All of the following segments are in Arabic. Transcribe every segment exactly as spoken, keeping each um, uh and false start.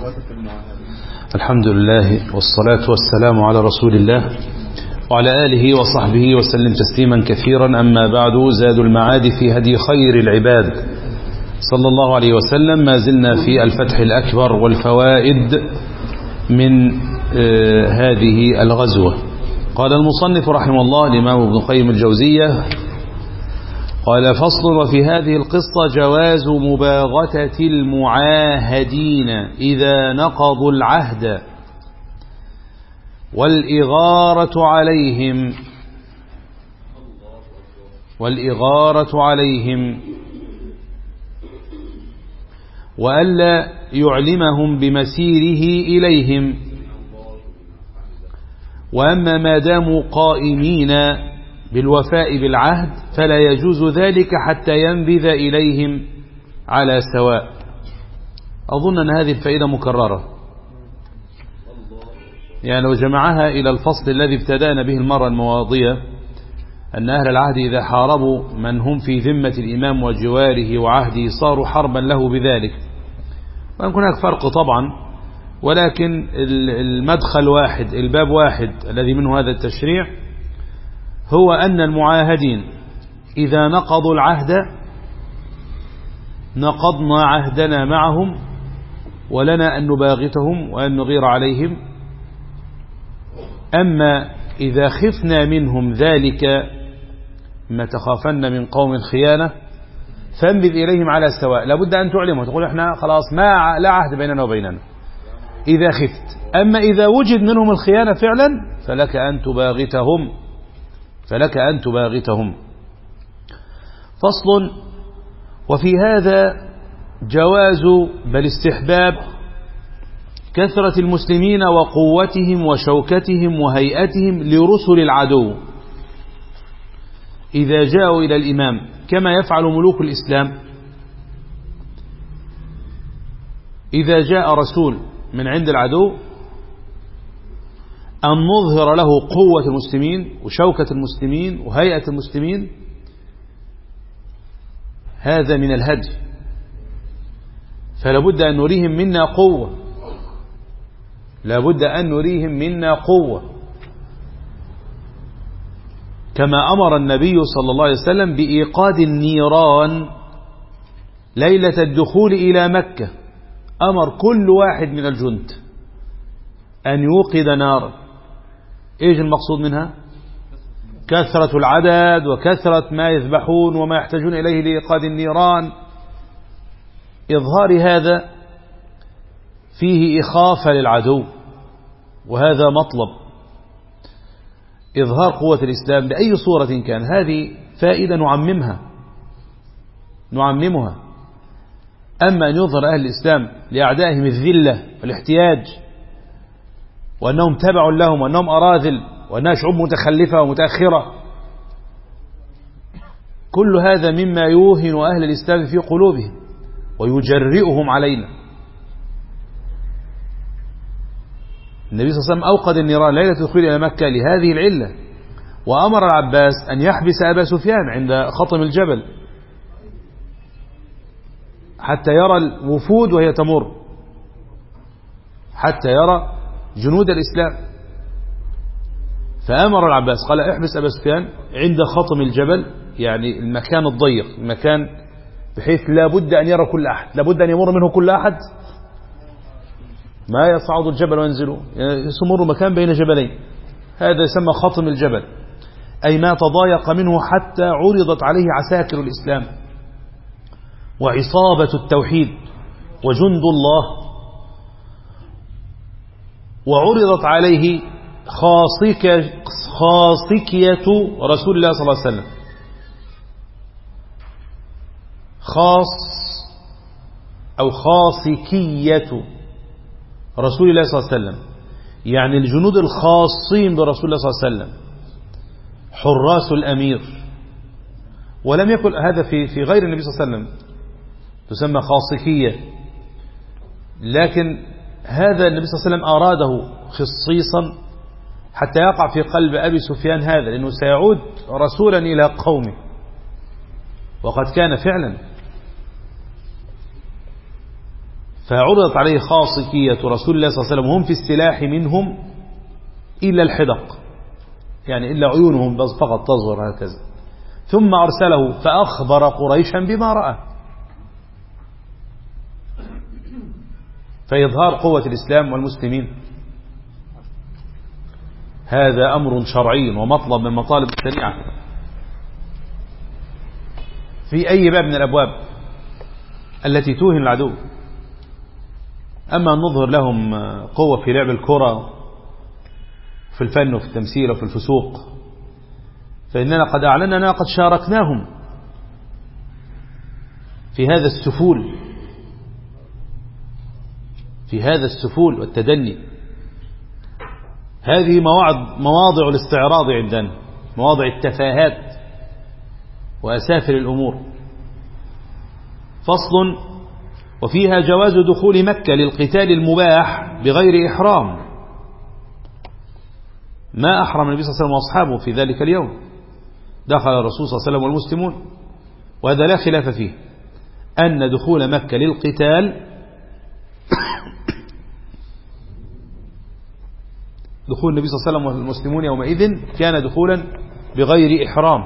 الحمد لله والصلاة والسلام على رسول الله وعلى آله وصحبه وسلم تسليما كثيرا. أما بعد، زاد المعاد في هدي خير العباد صلى الله عليه وسلم. ما زلنا في الفتح الأكبر والفوائد من آه هذه الغزوة. قال المصنف رحمه الله الإمام ابن القيم الجوزية، قال: فصل: وفي هذه القصة جواز مباغتة المعاهدين إذا نقضوا العهد والإغارة عليهم والإغارة عليهم وألا يعلمهم بمسيره إليهم. وأما ما داموا قائمين بالوفاء بالعهد فلا يجوز ذلك حتى ينبذ إليهم على سواء. أظن أن هذه الفائدة مكررة، يعني لو جمعها إلى الفصل الذي ابتدأنا به المرة الماضية، أن أهل العهد إذا حاربوا من هم في ذمة الإمام وجواره وعهده صاروا حربا له بذلك. وأن هناك فرق طبعا، ولكن المدخل واحد، الباب واحد الذي منه هذا التشريع، هو أن المعاهدين إذا نقضوا العهد نقضنا عهدنا معهم، ولنا أن نباغتهم وأن نغير عليهم. أما إذا خفنا منهم ذلك ما تخافن من قوم الخيانة فانبذ إليهم على سواء. لابد أن تعلمه، تقول إحنا خلاص ما لا عهد بيننا وبيننا إذا خفت. أما إذا وجد منهم الخيانة فعلا فلك أن تباغتهم فلك أن تباغتهم. فصل: وفي هذا جواز بل استحباب كثرة المسلمين وقوتهم وشوكتهم وهيئتهم لرسل العدو إذا جاءوا إلى الإمام، كما يفعل ملوك الإسلام. إذا جاء رسول من عند العدو أن نظهر له قوة المسلمين وشوكة المسلمين وهيئة المسلمين. هذا من الهدي، فلا بد أن نريهم منا قوة لا بد أن نريهم منا قوة كما أمر النبي صلى الله عليه وسلم بإيقاد النيران ليلة الدخول إلى مكة. أمر كل واحد من الجند أن يوقد نارا. إيش المقصود منها؟ كثرة العدد وكثرة ما يذبحون وما يحتاجون إليه لإيقاد النيران. إظهار هذا فيه إخافة للعدو، وهذا مطلب إظهار قوة الإسلام بأي صورة كان. هذه فائدة نعممها نعممها أما أن يظهر أهل الإسلام لأعدائهم الذلة والاحتياج وأنهم تبع لهم وأنهم أراذل وأنها شعوب متخلفة ومتأخرة، كل هذا مما يوهن أهل الإسلام في قلوبهم ويجرئهم علينا. النبي صلى الله عليه وسلم أوقد النيران ليلة الدخول إلى مكة لهذه العلة، وأمر العباس أن يحبس أبا سفيان عند خطم الجبل حتى يرى الوفود وهي تمر، حتى يرى جنود الإسلام. فأمر العباس قال: احبس أبا سفيان عند خطم الجبل، يعني المكان الضيق، المكان بحيث لا بد أن يرى كل أحد، لا بد أن يمر منه كل أحد، ما يصعد الجبل وينزله، يمر مكان بين جبلين. هذا يسمى خطم الجبل، أي ما تضايق منه حتى عرضت عليه عساكر الإسلام وعصابة التوحيد وجند الله، وعرضت عليه خاصك خاصكية رسول الله صلى الله عليه وسلم. خاص أو خاصكية رسول الله صلى الله عليه وسلم، يعني الجنود الخاصين برسول الله صلى الله عليه وسلم، حراس الأمير. ولم يكن هذا في في غير النبي صلى الله عليه وسلم تسمى خاصكية، لكن هذا النبي صلى الله عليه وسلم أراده خصيصا حتى يقع في قلب أبي سفيان هذا، لأنه سيعود رسولا إلى قومه، وقد كان فعلا. فعرضت عليه خاصية رسول الله صلى الله عليه وسلم وهم في السلاح منهم إلا الحدق، يعني إلا عيونهم فقط تظهر هكذا. ثم أرسله فأخبر قريشا بما رأى، فإظهار قوة الإسلام والمسلمين هذا أمر شرعي ومطلب من مطالب الشريعة في أي باب من الأبواب التي توهن العدو. أما أن نظهر لهم قوة في لعب الكرة في الفن وفي التمثيل وفي الفسوق، فإننا قد أعلننا قد شاركناهم في هذا السفول في هذا السفول والتدني. هذه مواضع الاستعراض عندنا، مواضع التفاهات وأسافل الأمور. فصل: وفيها جواز دخول مكة للقتال المباح بغير إحرام، ما أحرم النبي صلى الله عليه وسلم وأصحابه في ذلك اليوم، دخل الرسول صلى الله عليه وسلم والمسلمون، وهذا لا خلاف فيه أن دخول مكة للقتال دخول النبي صلى الله عليه وسلم والمسلمون يومئذ كان دخولا بغير إحرام،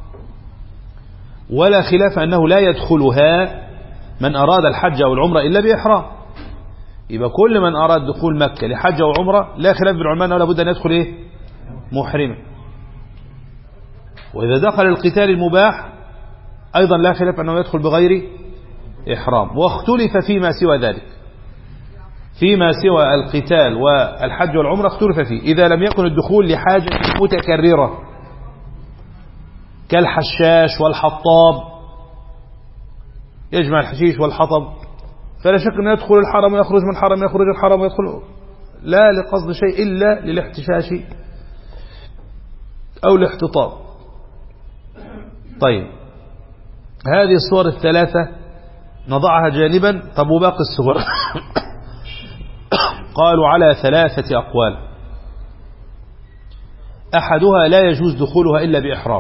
ولا خلاف أنه لا يدخلها من أراد الحج أو العمرة إلا بإحرام. يبقى كل من أراد دخول مكة لحج أو عمرة لا خلاف بالعلماء أنه لابد أن يدخل إيه؟ محرما. وإذا دخل القتال المباح أيضا لا خلاف أنه يدخل بغير إحرام. واختلف فيما سوى ذلك، فيما سوى القتال والحج والعمرة اختلف فيه، إذا لم يكن الدخول لحاجة متكررة كالحشاش والحطاب، يجمع الحشيش والحطب، فلا شك أنه يدخل الحرم ويخرج من الحرم، يخرج الحرم ويدخل، لا لقصد شيء إلا للاحتشاش أو الاحتطاب. طيب، هذه الصور الثلاثة نضعها جانبا. طب وباقي الصور قالوا على ثلاثة أقوال. أحدها لا يجوز دخولها إلا بإحرام.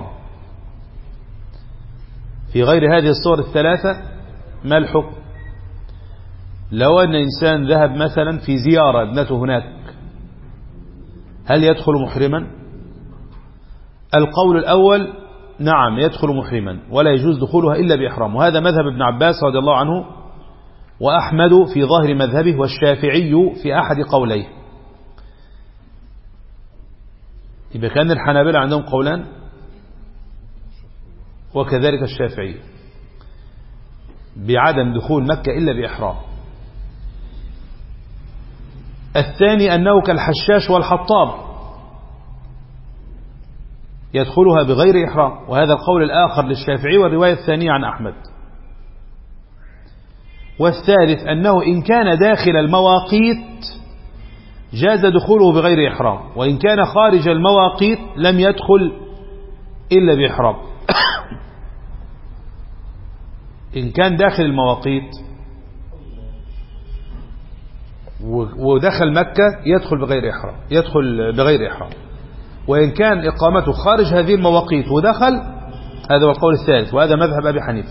في غير هذه الصور الثلاثة ما الحكم؟ لو أن إنسان ذهب مثلا في زيارة ابنته هناك، هل يدخل محرما؟ القول الأول نعم يدخل محرما ولا يجوز دخولها إلا بإحرام، وهذا مذهب ابن عباس رضي الله عنه وأحمد في ظاهر مذهبه والشافعي في أحد قوليه. يبقى كان الحنابلة عندهم قولان وكذلك الشافعي بعدم دخول مكة إلا بإحرام. الثاني أنه كالحشاش والحطاب يدخلها بغير إحرام، وهذا القول الآخر للشافعي والرواية الثانية عن أحمد. والثالث أنه إن كان داخل المواقيت جاز دخوله بغير إحرام، وإن كان خارج المواقيت لم يدخل إلا بإحرام. إن كان داخل المواقيت ودخل مكة يدخل بغير إحرام، يدخل بغير إحرام. وإن كان إقامته خارج هذه المواقيت ودخل، هذا هو القول الثالث، وهذا مذهب أبي حنيفة،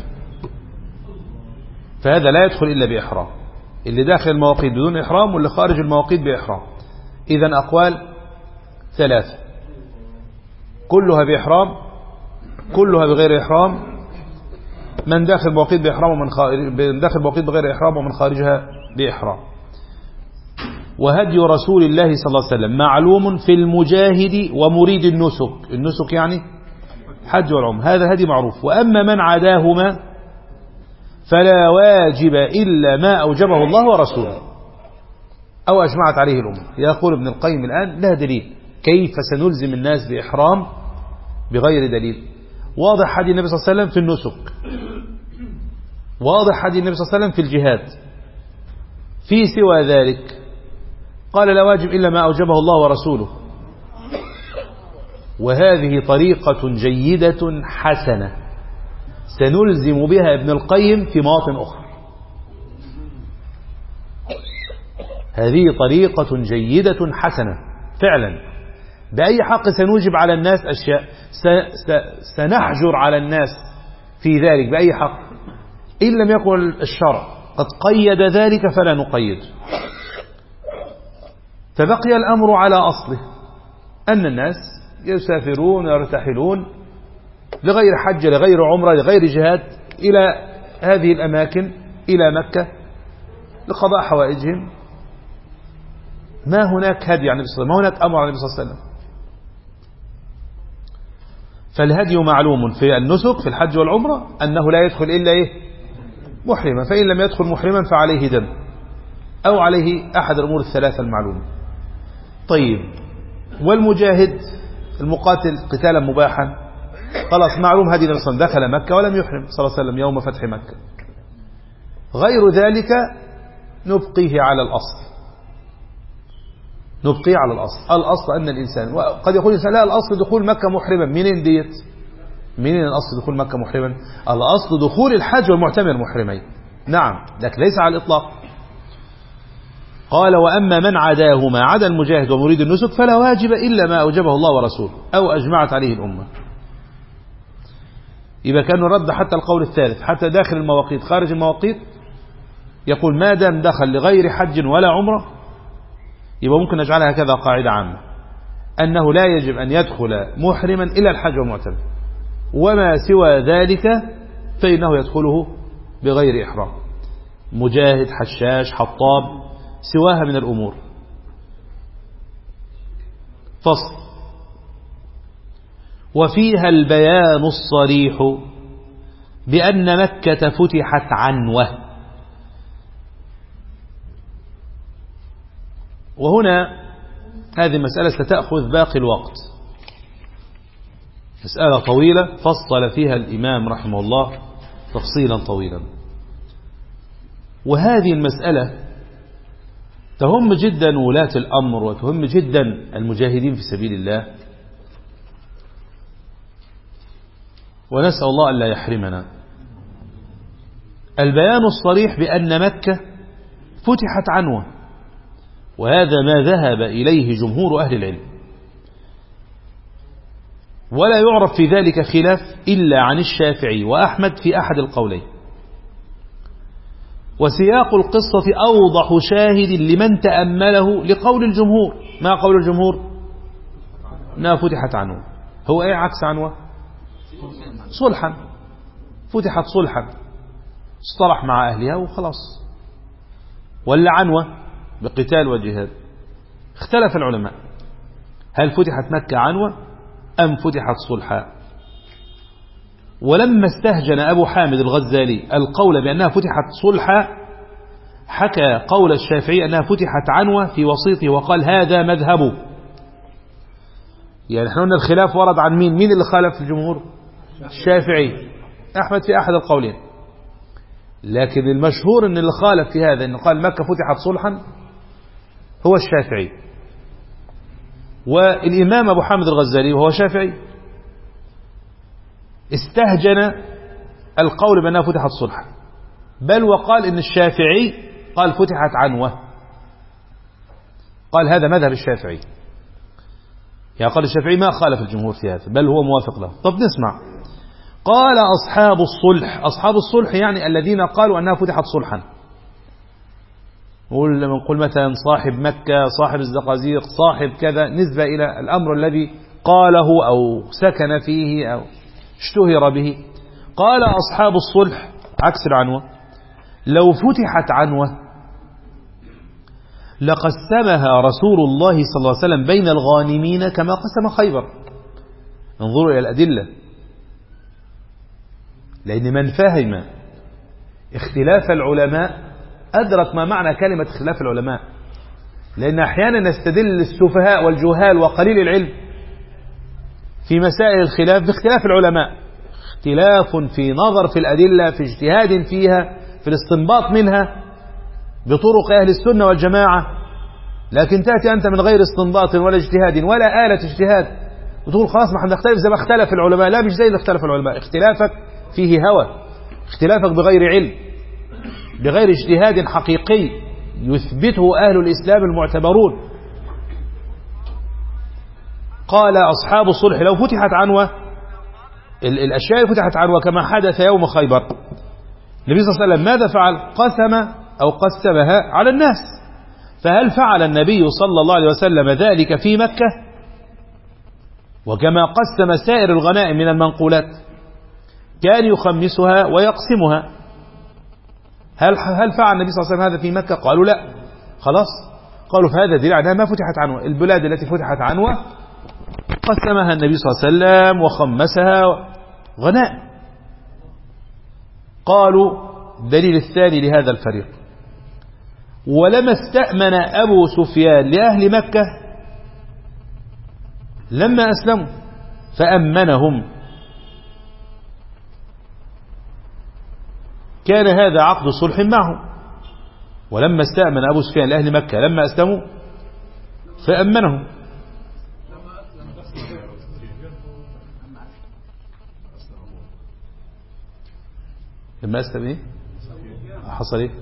فهذا لا يدخل إلا بإحرام، اللي داخل المواقيت بدون إحرام واللي خارج المواقيت بإحرام. إذن أقوال ثلاثة، كلها بإحرام، كلها بغير إحرام، من داخل المواقيت بإحرام ومن خارج، من داخل المواقيت بغير إحرام ومن خارجها بإحرام. وهدي رسول الله صلى الله عليه وسلم معلوم في المجاهد ومريد النسك، النسك يعني حج والعمرة، هذا هدي معروف. وأما من عداهما فلا واجب إلا ما أوجبه الله ورسوله أو أجمعت عليه الأمة. يقول ابن القيم الآن لا دليل، كيف سنلزم الناس بإحرام بغير دليل؟ واضح حديث النبي صلى الله عليه وسلم في النسك، واضح حديث النبي صلى الله عليه وسلم في الجهاد. في سوى ذلك قال لا واجب إلا ما أوجبه الله ورسوله. وهذه طريقة جيدة حسنة سنلزم بها ابن القيم في مواطن أخرى. هذه طريقة جيدة حسنة فعلا، بأي حق سنوجب على الناس أشياء، سنحجر على الناس في ذلك بأي حق إن لم يكن الشرع قد قيد ذلك فلا نقيد. فبقي الأمر على أصله أن الناس يسافرون ويرتحلون لغير حج لغير عمرة لغير جهاد إلى هذه الأماكن إلى مكة لقضاء حوائجهم. ما هناك هدي عن النبي صلى الله عليه وسلم، ما هناك أمر عن النبي صلى الله عليه وسلم. فالهدي معلوم في النسك في الحج والعمرة أنه لا يدخل إلا إيه؟ محرما، فإن لم يدخل محرما فعليه دم أو عليه أحد الأمور الثلاثة المعلومة. طيب، والمجاهد المقاتل قتالا مباحا خلاص معلوم هدي النبي صلى الله عليه وسلم، دخل مكة ولم يحرم صلى الله عليه وسلم يوم فتح مكة. غير ذلك نبقيه على الأصل، نبقيه على الأصل. الأصل أن الإنسان، وقد يقول الإنسان لا الأصل دخول مكة محرما. منين ديت؟ منين الأصل دخول مكة محرما؟ الأصل دخول الحج والمعتمر محرمين، نعم، لكن ليس على الإطلاق. قال وأما من عداهما عدا المجاهد ومريد النسك فلا واجب إلا ما أوجبه الله ورسوله أو أجمعت عليه الأمة. إذا كان رد حتى القول الثالث، حتى داخل المواقيت خارج المواقيت، يقول ما دام دخل لغير حج ولا عمرة يبقى ممكن نجعلها كذا قاعدة عامة أنه لا يجب أن يدخل محرما إلا الحج والمعتمر، وما سوى ذلك فإنه يدخله بغير إحرام، مجاهد حشاش حطاب سواها من الأمور. فصل. وفيها البيان الصريح بأن مكة فتحت عنوة. وهنا هذه المسألة ستأخذ باقي الوقت، مسألة طويلة فصل فيها الإمام رحمه الله تفصيلا طويلا. وهذه المسألة تهم جدا ولاة الأمر وتهم جدا المجاهدين في سبيل الله، ونسأل الله أن لا يحرمنا. البيان الصريح بأن مكة فتحت عنوة، وهذا ما ذهب إليه جمهور أهل العلم، ولا يعرف في ذلك خلاف إلا عن الشافعي وأحمد في أحد القولين. وسياق القصة أوضح شاهد لمن تأمله لقول الجمهور. ما قول الجمهور؟ أنها فتحت عنوة. هو أي عكس عنوة؟ صلحا، فتحت صلحا، اصطلح مع أهلها وخلاص. ولا عنوة بقتال وجهاد. اختلف العلماء هل فتحت مكة عنوة أم فتحت صلحا. ولما استهجن أبو حامد الغزالي القول بأنها فتحت صلحا حكى قول الشافعي أنها فتحت عنوة في وسيطه وقال هذا مذهبه. يعني احنا قلنا الخلاف ورد عن مين؟ مين اللي خالف في الجمهور؟ الشافعي. أحمد في أحد القولين، لكن المشهور أن اللي خالف في هذا أنه قال مكة فتحت صلحا هو الشافعي. والإمام أبو حامد الغزالي وهو شافعي استهجن القول بأنها فتحت صلحا، بل وقال إن الشافعي قال فتحت عنوة، قال هذا مذهب الشافعي. يعني قال الشافعي ما خالف الجمهور في هذا بل هو موافق له. طب نسمع. قال أصحاب الصلح. أصحاب الصلح يعني الذين قالوا أنها فتحت صلحا. نقول لما نقول مثلا صاحب مكة، صاحب الزقازيق، صاحب كذا، نسبة إلى الأمر الذي قاله أو سكن فيه أو اشتهر به. قال أصحاب الصلح عكس العنوة لو فتحت عنوة لقسمها رسول الله صلى الله عليه وسلم بين الغانمين كما قسم خيبر. انظروا إلى الأدلة، لأن من فهم اختلاف العلماء أدرك ما معنى كلمة اختلاف العلماء، لأن أحيانا نستدل السفهاء والجهال وقليل العلم في مسائل الخلاف باختلاف العلماء، اختلاف في نظر في الأدلة، في اجتهاد فيها، في الاستنباط منها بطرق أهل السنة والجماعة. لكن تأتي أنت من غير استنباط ولا اجتهاد ولا آلة اجتهاد وتقول خلاص ما نختلف زي ما اختلف العلماء. لا، مش زي اللي اختلف العلماء. اختلافك فيه هوى، اختلافك بغير علم، بغير اجتهاد حقيقي يثبته أهل الإسلام المعتبرون. قال أصحاب الصلح لو فتحت عنوة، الأشياء فتحت عنوة كما حدث يوم خيبر، النبي صلى الله عليه وسلم ماذا فعل؟ قسم أو قسمها على الناس. فهل فعل النبي صلى الله عليه وسلم ذلك في مكة؟ وكما قسم سائر الغنائم من المنقولات كان يخمسها ويقسمها. هل هل فعل النبي صلى الله عليه وسلم هذا في مكة؟ قالوا لا. خلاص، قالوا فهذا دليل على ما فتحت عنوة. البلاد التي فتحت عنوة قسمها النبي صلى الله عليه وسلم وخمسها غنائم. قالوا الدليل الثاني لهذا الفريق: ولما استأمن أبو سفيان لأهل مكة لما أسلموا فأمنهم، كان هذا عقد صلح معهم. ولما استأمن أبو سفيان لأهل مكة لما أسلموا فأمنهم. لما أسلم إيه؟ حصل إيه؟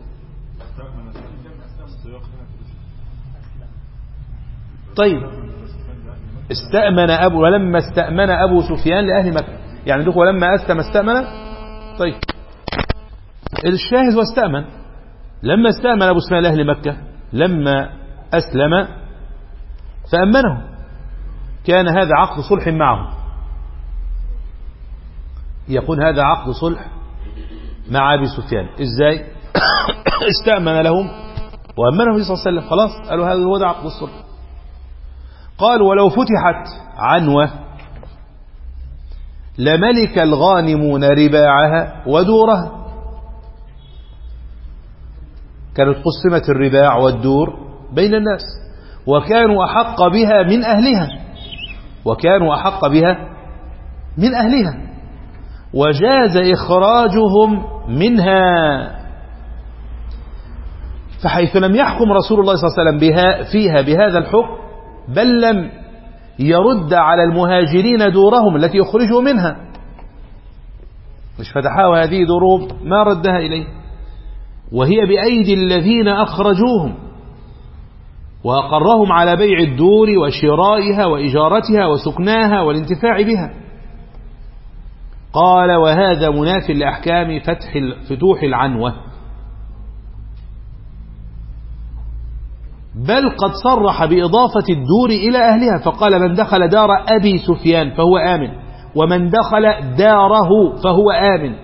طيب، استأمن أبو ولما استأمن أبو سفيان لأهل مكة، يعني دوك ولما أسلم استأمن. طيب، الشاهد واستأمن. لما استأمن أبو سفيان لأهل مكة لما أسلم فأمنه، كان هذا عقد صلح معه. يكون هذا عقد صلح مع أبي سفيان. إزاي؟ استأمن لهم وأمنهم النبي صلى الله عليه وسلم، خلاص قالوا هذا هو عقد الصلح. قال: ولو فتحت عنوة لملك الغانمون رباعها ودورها. كانت قسمت الرباع والدور بين الناس، وكانوا أحق بها من أهلها وكانوا أحق بها من أهلها وجاز إخراجهم منها. فحيث لم يحكم رسول الله صلى الله عليه وسلم بها فيها بهذا الحكم، بل لم يرد على المهاجرين دورهم التي يخرجوا منها، مش فتحوا هذه دورهم، ما ردها إليه، وهي بأيدي الذين أخرجوهم وأقرهم على بيع الدور وشرائها وإجارتها وسكناها والانتفاع بها. قال: وهذا مناف لأحكام فتح فتوح العنوة، بل قد صرح بإضافة الدور إلى أهلها، فقال: من دخل دار أبي سفيان فهو آمن، ومن دخل داره فهو آمن.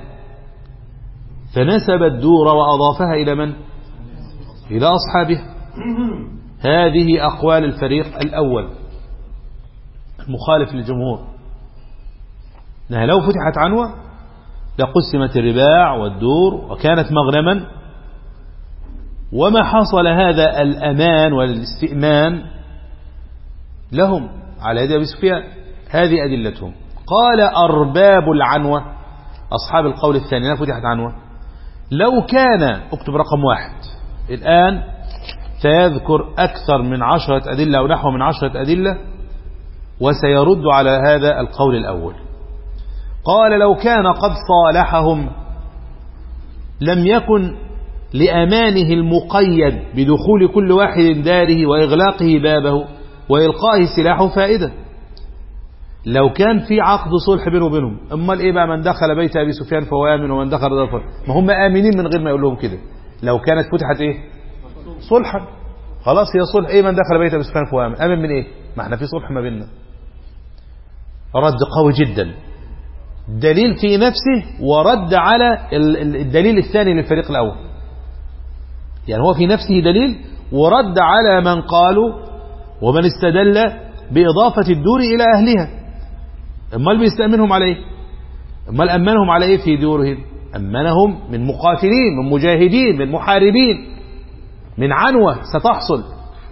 فنسب الدور وأضافها إلى من؟ إلى أصحابه. هذه أقوال الفريق الأول المخالف للجمهور، أنها لو فتحت عنوة لقسمت الرباع والدور وكانت مغنما، وما حصل هذا الأمان والاستئمان لهم على يد أبي سفيان. هذه أدلتهم. قال: أرباب العنوة، أصحاب القول الثاني لا فتحت عنوة، لو كان، اكتب رقم واحد الآن، سيذكر أكثر من عشرة أدلة أو نحو من عشرة أدلة وسيرد على هذا القول الأول. قال: لو كان قد صالحهم لم يكن لأمانه المقيد بدخول كل واحد داره وإغلاقه بابه وإلقائه سلاحه فائدة. لو كان في عقد صلح بينه وبينهم، امال ايه بقى؟ من دخل بيت ابي سفيان فهو امن ومن دخل دار فهو، ما هم امنين من غير ما يقول لهم كده. لو كانت فتحت ايه؟ صلحا. خلاص هي صلح. ايه من دخل بيت ابي سفيان فهو امن؟ امن من ايه؟ ما احنا في صلح ما بيننا. رد قوي جدا، دليل في نفسه ورد على الدليل الثاني للفريق الاول. يعني هو في نفسه دليل ورد على من قالوا ومن استدل بإضافة الدور إلى أهلها. امال بيستأمنهم على ايه؟ امال أمنهم على ايه في دورهم؟ أمنهم من مقاتلين، من مجاهدين، من محاربين، من عنوة ستحصل.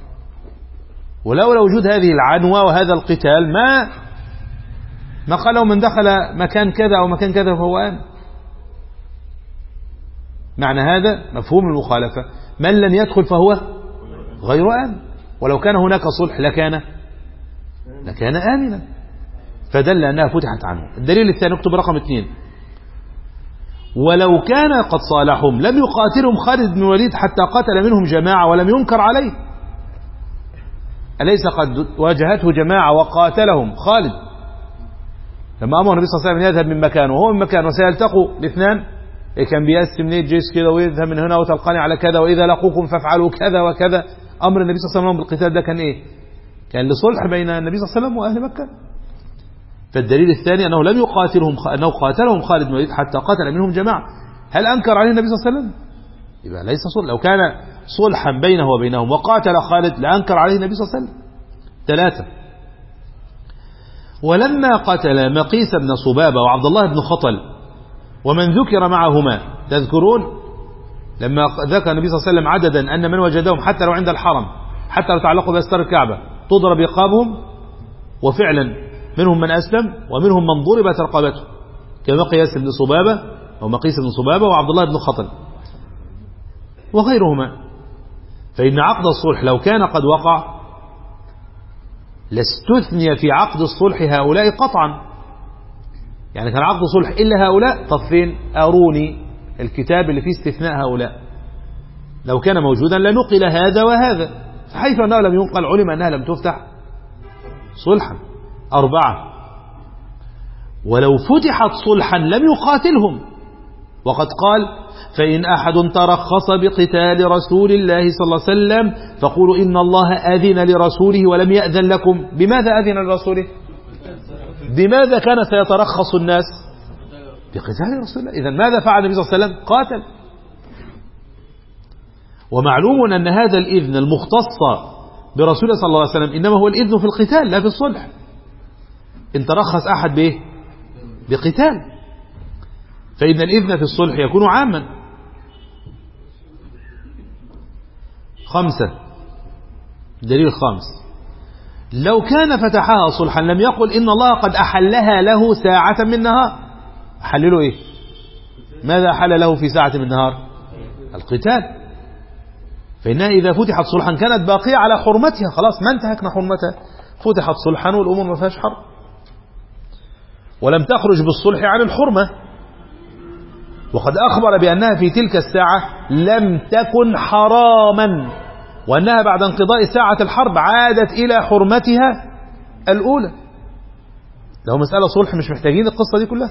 ولولا وجود هذه العنوة وهذا القتال ما ما قالوا من دخل مكان كذا أو مكان كذا فهو آمن. معنى هذا مفهوم المخالفة: من لم يدخل فهو غير آمن. ولو كان هناك صلح لكان لكان آمنا، فدل أنها فتحت عنه. الدليل الثاني، اكتب رقم اثنين: ولو كان قد صالحهم لم يقاتلهم خالد بن الوليد حتى قتل منهم جماعة ولم ينكر عليه. أليس قد واجهته جماعة وقاتلهم خالد لما أمر النبي صلى الله عليه وسلم يذهب من مكانه وهو من مكانه وسيلتقوا الاثنان كان بيقسم ليه الجيش كده ويذهب من هنا وتلقاني على كذا، وإذا لقوكم فافعلوا كذا وكذا. أمر النبي صلى الله عليه وسلم بالقتال ده كان إيه؟ كان لصلح بين النبي صلى الله عليه وسلم وأهل مكة. فالدليل الثاني أنه لم يقاتلهم، أنه قاتلهم خالد بن الوليد حتى قتل منهم جماعة. هل أنكر عليه النبي صلى الله عليه وسلم؟ يبقى ليس صلح. لو كان صلحا بينه وبينهم وقاتل خالد لأنكر عليه النبي صلى الله عليه وسلم. ثلاثة، ولما قتل مقيس بن صبابة وعبد الله بن خطل ومن ذكر معهما، تذكرون لما ذكر النبي صلى الله عليه وسلم عددا أن من وجدهم حتى لو عند الحرم، حتى لو تعلقوا بأستار الكعبة تضرب رقابهم، وفعلا منهم من أسلم ومنهم من ضربت رقبته كمقيس بن صبابة أو مقيس بن صبابة وعبد الله بن خطل وغيرهما. فإن عقد الصلح لو كان قد وقع لاستثني في عقد الصلح هؤلاء قطعا. يعني كان عقد صلح إلا هؤلاء، طب فين؟ أروني الكتاب اللي فيه استثناء هؤلاء. لو كان موجودا لنقل هذا وهذا، فحيث أنه لم ينقل علم أنها لم تفتح صلحا. أربعة، ولو فتحت صلحا لم يقاتلهم، وقد قال فإن أحد ترخص بقتال رسول الله صلى الله عليه وسلم فقولوا إن الله أذن لرسوله ولم يأذن لكم. بماذا أذن لرسوله؟ بماذا كان سيترخص الناس؟ بقتال رسول الله. إذن ماذا فعل النبي صلى الله عليه وسلم؟ قاتل. ومعلوم أن هذا الإذن المختص برسول الله صلى الله عليه وسلم إنما هو الإذن في القتال لا في الصلح. إن ترخص أحد بإيه؟ بقتال، فإن الإذن في الصلح يكون عاما. خمسة، دليل خامس، لو كان فتحها صلحا لم يقل إن الله قد أحلها له ساعة من نهار. أحلله إيه؟ ماذا أحل له في ساعة من نهار؟ القتال. فإنها إذا فتحت صلحا كانت باقية على حرمتها، خلاص ما انتهكنا حرمتها، فتحت صلحا والأمور ما فيهاش حرب، ولم تخرج بالصلح عن الحرمة. وقد أخبر بأنها في تلك الساعة لم تكن حراما، وأنها بعد انقضاء ساعة الحرب عادت إلى حرمتها الأولى. لو مسألة صلح مش محتاجين القصة دي كلها.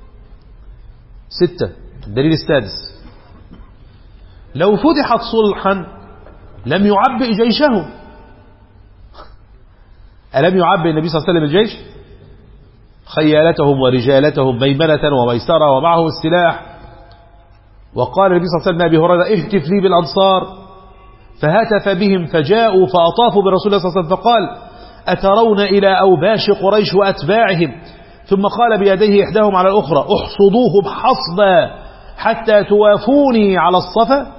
ستة، الدليل السادس، لو فتحت صلحا لم يعبئ جيشه. ألم يعبئ النبي صلى الله عليه وسلم الجيش؟ خيالتهم ورجالتهم ميمنة وميسرة ومعه السلاح. وقال النبي صلى الله عليه وسلم أبي هريرة اهتف لي بالأنصار، فهتف بهم فجاءوا فأطافوا برسول الله صلى الله عليه وسلم فقال أترون إلى أوباش قريش وأتباعهم؟ ثم قال بيديه إحداهم على الأخرى احصدوه بحصبا حتى توافوني على الصفا.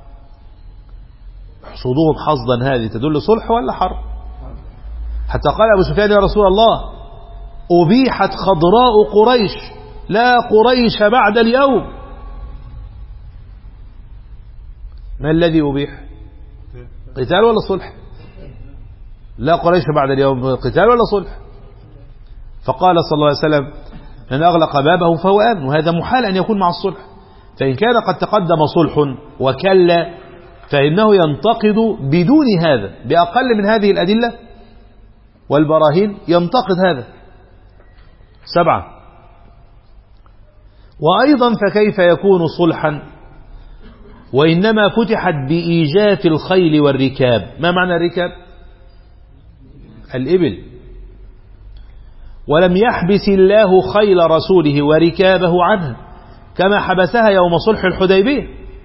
احصدوه بحصبا هذه تدل صلح ولا حرب؟ حتى قال أبو سفيان يا رسول الله أبيحت خضراء قريش لا قريش بعد اليوم. ما الذي أبيح؟ قتال ولا صلح؟ لا قريش بعد اليوم، قتال ولا صلح؟ فقال صلى الله عليه وسلم من أغلق بابه فهو آمن، وهذا محال أن يكون مع الصلح. فإن كان قد تقدم صلح وكلا فإنه ينتقد بدون هذا، بأقل من هذه الأدلة والبراهين ينتقد هذا. سبعة، وأيضا فكيف يكون صلحا وإنما فتحت بإيجاف الخيل والركاب؟ ما معنى الركاب؟ الإبل. ولم يحبس الله خيل رسوله وركابه عنها كما حبسها يوم صلح الحديبية،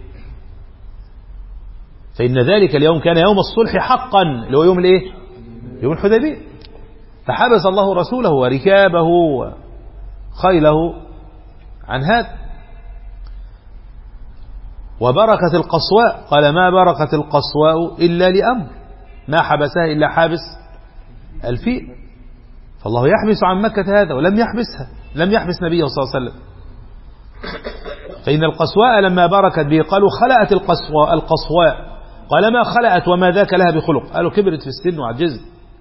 فإن ذلك اليوم كان يوم الصلح حقا، اللي هو يوم الايه؟ يوم الحديبية. فحبس الله رسوله وركابه وخيله عن هذا. وبركة القصواء قال ما بركة القصواء إلا لأمر، ما حبسها إلا حابس الفيل. فالله يحبس عن مكة هذا ولم يحبسها، لم يحبس نبيه صلى الله عليه وسلم. فإن القصواء لما بركت به قالوا خلأت القصواء القصواء قال ما خلأت وما ذاك لها بخلق، قالوا كبرت في السن وعجزت.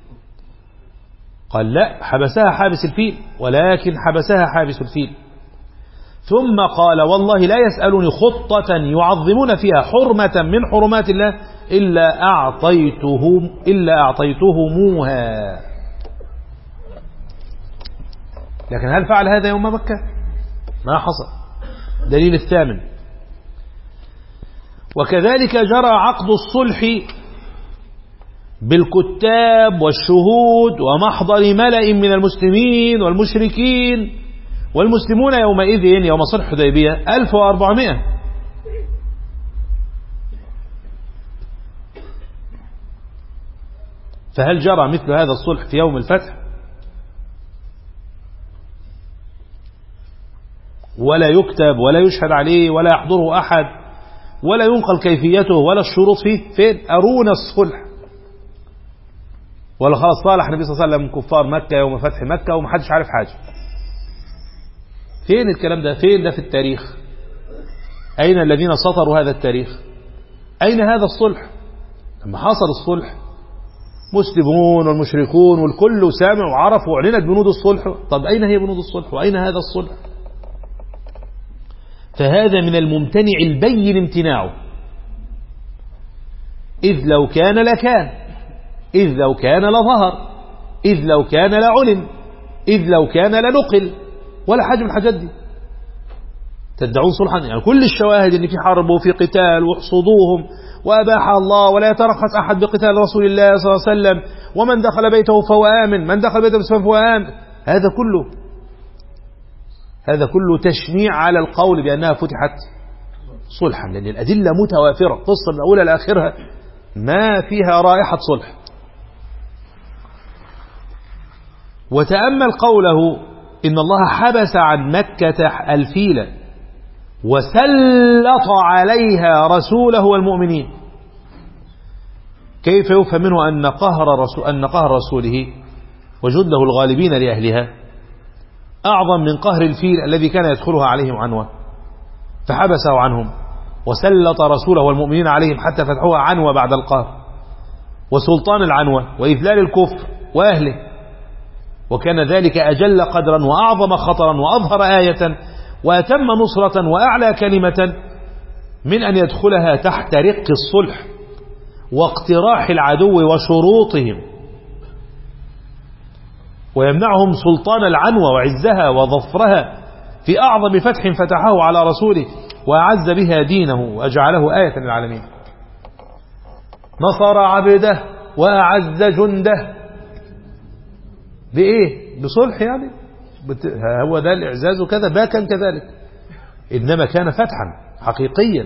قال لا، حبسها حابس الفيل، ولكن حبسها حابس الفيل. ثم قال والله لا يسألني خطة يعظمون فيها حرمة من حرمات الله إلا أعطيتهم إلا أعطيتهموها. لكن هل فعل هذا يوم مكة؟ ما حصل. دليل الثامن: وكذلك جرى عقد الصلح بالكتاب والشهود ومحضر ملأ من المسلمين والمشركين، والمسلمون يومئذ يوم صلح الحديبية ألف وأربعمائة. فهل جرى مثل هذا الصلح في يوم الفتح؟ ولا يكتب ولا يشهد عليه ولا يحضره أحد ولا ينقل كيفيته ولا الشروط فيه. فين؟ أرونا الصلح. ولا خلاص صالح النبي صلى الله عليه وسلم كفار مكة يوم فتح مكة ومحدش عارف حاجة. فين الكلام ده؟ فين ده في التاريخ؟ أين الذين سطروا هذا التاريخ؟ أين هذا الصلح؟ لما حصل الصلح مسلمون والمشركون والكل سامع وعرف وأعلنت بنود الصلح. طب أين هي بنود الصلح وأين هذا الصلح؟ فهذا من الممتنع البين امتناعه، إذ لو كان لكان، إذ لو كان لظهر، إذ لو كان لعلم، إذ لو كان لنقل، ولا حاجة من الحاجات دي. تدعون صلحا؟ يعني كل الشواهد اللي في حرب وفي قتال واحصدوهم وأباح الله ولا يترخص أحد بقتال رسول الله صلى الله عليه وسلم، ومن دخل بيته فهو آمن، من دخل بيته فهو آمن. هذا كله هذا كله تشنيع على القول بأنها فتحت صلحا، لأن الأدلة متوافرة، قصة من أولها لآخرها ما فيها رائحة صلح. وتأمل قوله: إن الله حبس عن مكة الفيل وسلط عليها رسوله والمؤمنين. كيف يفهم منه أن قهر رسول أن قهر رسوله وجنده الغالبين لأهلها أعظم من قهر الفيل الذي كان يدخلها عليهم عنوة، فحبسه عنهم وسلط رسوله والمؤمنين عليهم حتى فتحوها عنوة بعد القهر وسلطان العنوة وإذلال الكفر وأهله، وكان ذلك أجل قدرا وأعظم خطرا وأظهر آية وأتم نصرة وأعلى كلمة من أن يدخلها تحت رق الصلح واقتراح العدو وشروطهم ويمنعهم سلطان العنوة وعزها وظفرها في أعظم فتح فتحه على رسوله وأعز بها دينه وأجعله آية للعالمين. نصر عبده وأعز جنده بإيه؟ بصلح يعني. هو ده الإعزاز وكذا، ما كان كذلك، إنما كان فتحا حقيقيا.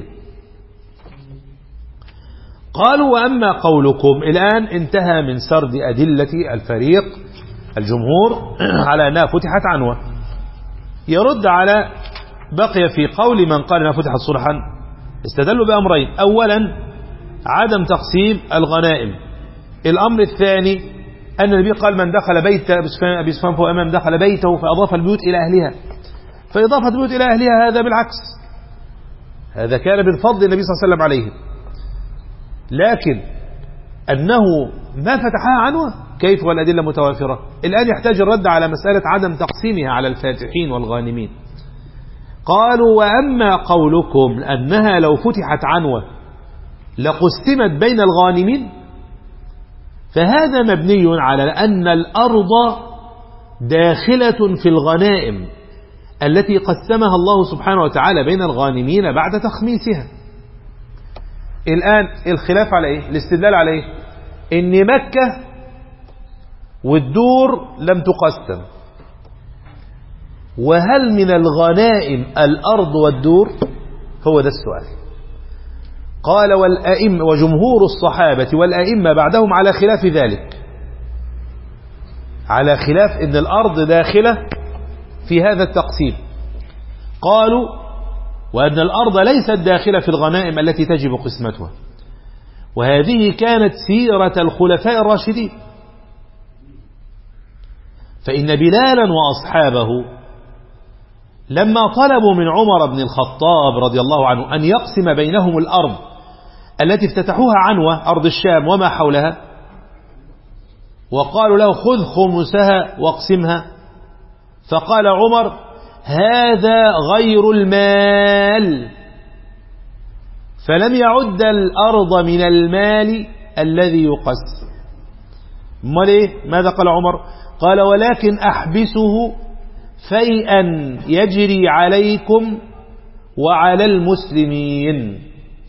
قالوا: وأما قولكم. الآن انتهى من سرد أدلة الفريق الجمهور على أنها فتحت عنوة. يرد على بقي في قول من قال أنها فتحت صلحا. استدلوا بأمرين: أولا عدم تقسيم الغنائم. الأمر الثاني أن النبي قال: من دخل بيت أبي سفيان فهو أمام، دخل بيته، فأضاف البيوت إلى أهلها. فإضافة البيوت إلى أهلها هذا بالعكس، هذا كان من فضل النبي صلى الله عليه وسلم عليهم. لكن أنه ما فتحها عنوة كيف والأدلة متوافرة؟ الآن يحتاج الرد على مسألة عدم تقسيمها على الفاتحين والغانمين. قالوا: وأما قولكم أنها لو فتحت عنوة لقسمت بين الغانمين، فهذا مبني على أن الأرض داخلة في الغنائم التي قسمها الله سبحانه وتعالى بين الغانمين بعد تخميسها. الآن الخلاف على إيه؟ الاستدلال على إيه؟ إن مكة والدور لم تقسم، وهل من الغنائم الأرض والدور؟ هو ده السؤال. قال: والأئمة وجمهور الصحابة والأئمة بعدهم على خلاف ذلك، على خلاف إن الأرض داخلة في هذا التقسيم. قالوا: وأن الأرض ليست داخلة في الغنائم التي تجب قسمتها. وهذه كانت سيرة الخلفاء الراشدين، فإن بلالا وأصحابه لما طلبوا من عمر بن الخطاب رضي الله عنه أن يقسم بينهم الأرض التي افتتحوها عنوة، أرض الشام وما حولها، وقالوا له: خذ خمسها واقسمها، فقال عمر: هذا غير المال، فلم يعد الأرض من المال الذي يقسم. امال ايه؟ ماذا قال عمر؟ قال: ولكن أحبسه فيئا يجري عليكم وعلى المسلمين.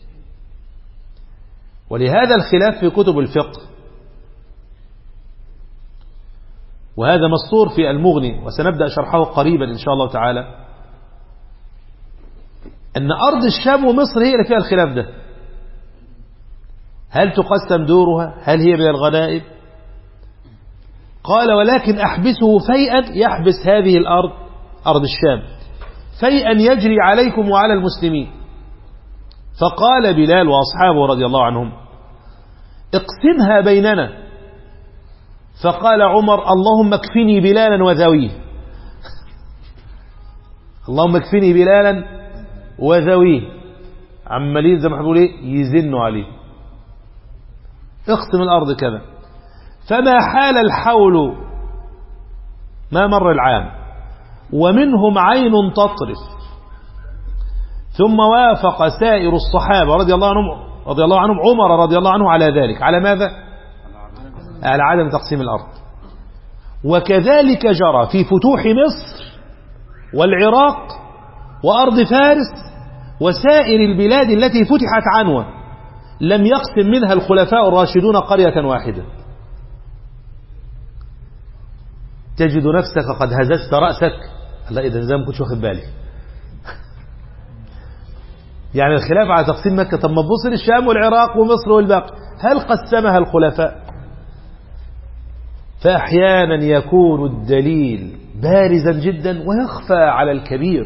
ولهذا الخلاف في كتب الفقه، وهذا مسطور في المغني وسنبدأ شرحه قريبا إن شاء الله تعالى، أن أرض الشام ومصر هي اللي فيها الخلاف ده. هل تقسم دورها؟ هل هي من الغنائم؟ قال ولكن أحبسه فيئا، يحبس هذه الأرض أرض الشام فيئا يجري عليكم وعلى المسلمين. فقال بلال وأصحابه رضي الله عنهم اقسمها بيننا. فقال عمر اللهم اكفني بلالا وذويه، اللهم اكفني بلالا وذويه، عمالين زي ما بنقول ايه يزنوا عليه، اقسم الأرض كذا. فما حال الحول، ما مر العام ومنهم عين تطرف. ثم وافق سائر الصحابة رضي الله عنهم رضي الله عنهم عمر رضي الله عنه على ذلك. على ماذا؟ على عدم تقسيم الأرض. وكذلك جرى في فتوح مصر والعراق وأرض فارس وسائر البلاد التي فتحت عنوة، لم يقسم منها الخلفاء الراشدون قرية واحدة. تجد نفسك قد هززت رأسك، الله إذا زي ما كنتش واخد بالي. يعني الخلاف على تقسيم مكة، طب ما تبص للشام والعراق ومصر والباقي، هل قسمها الخلفاء؟ فأحيانا يكون الدليل بارزا جدا ويخفى على الكبير.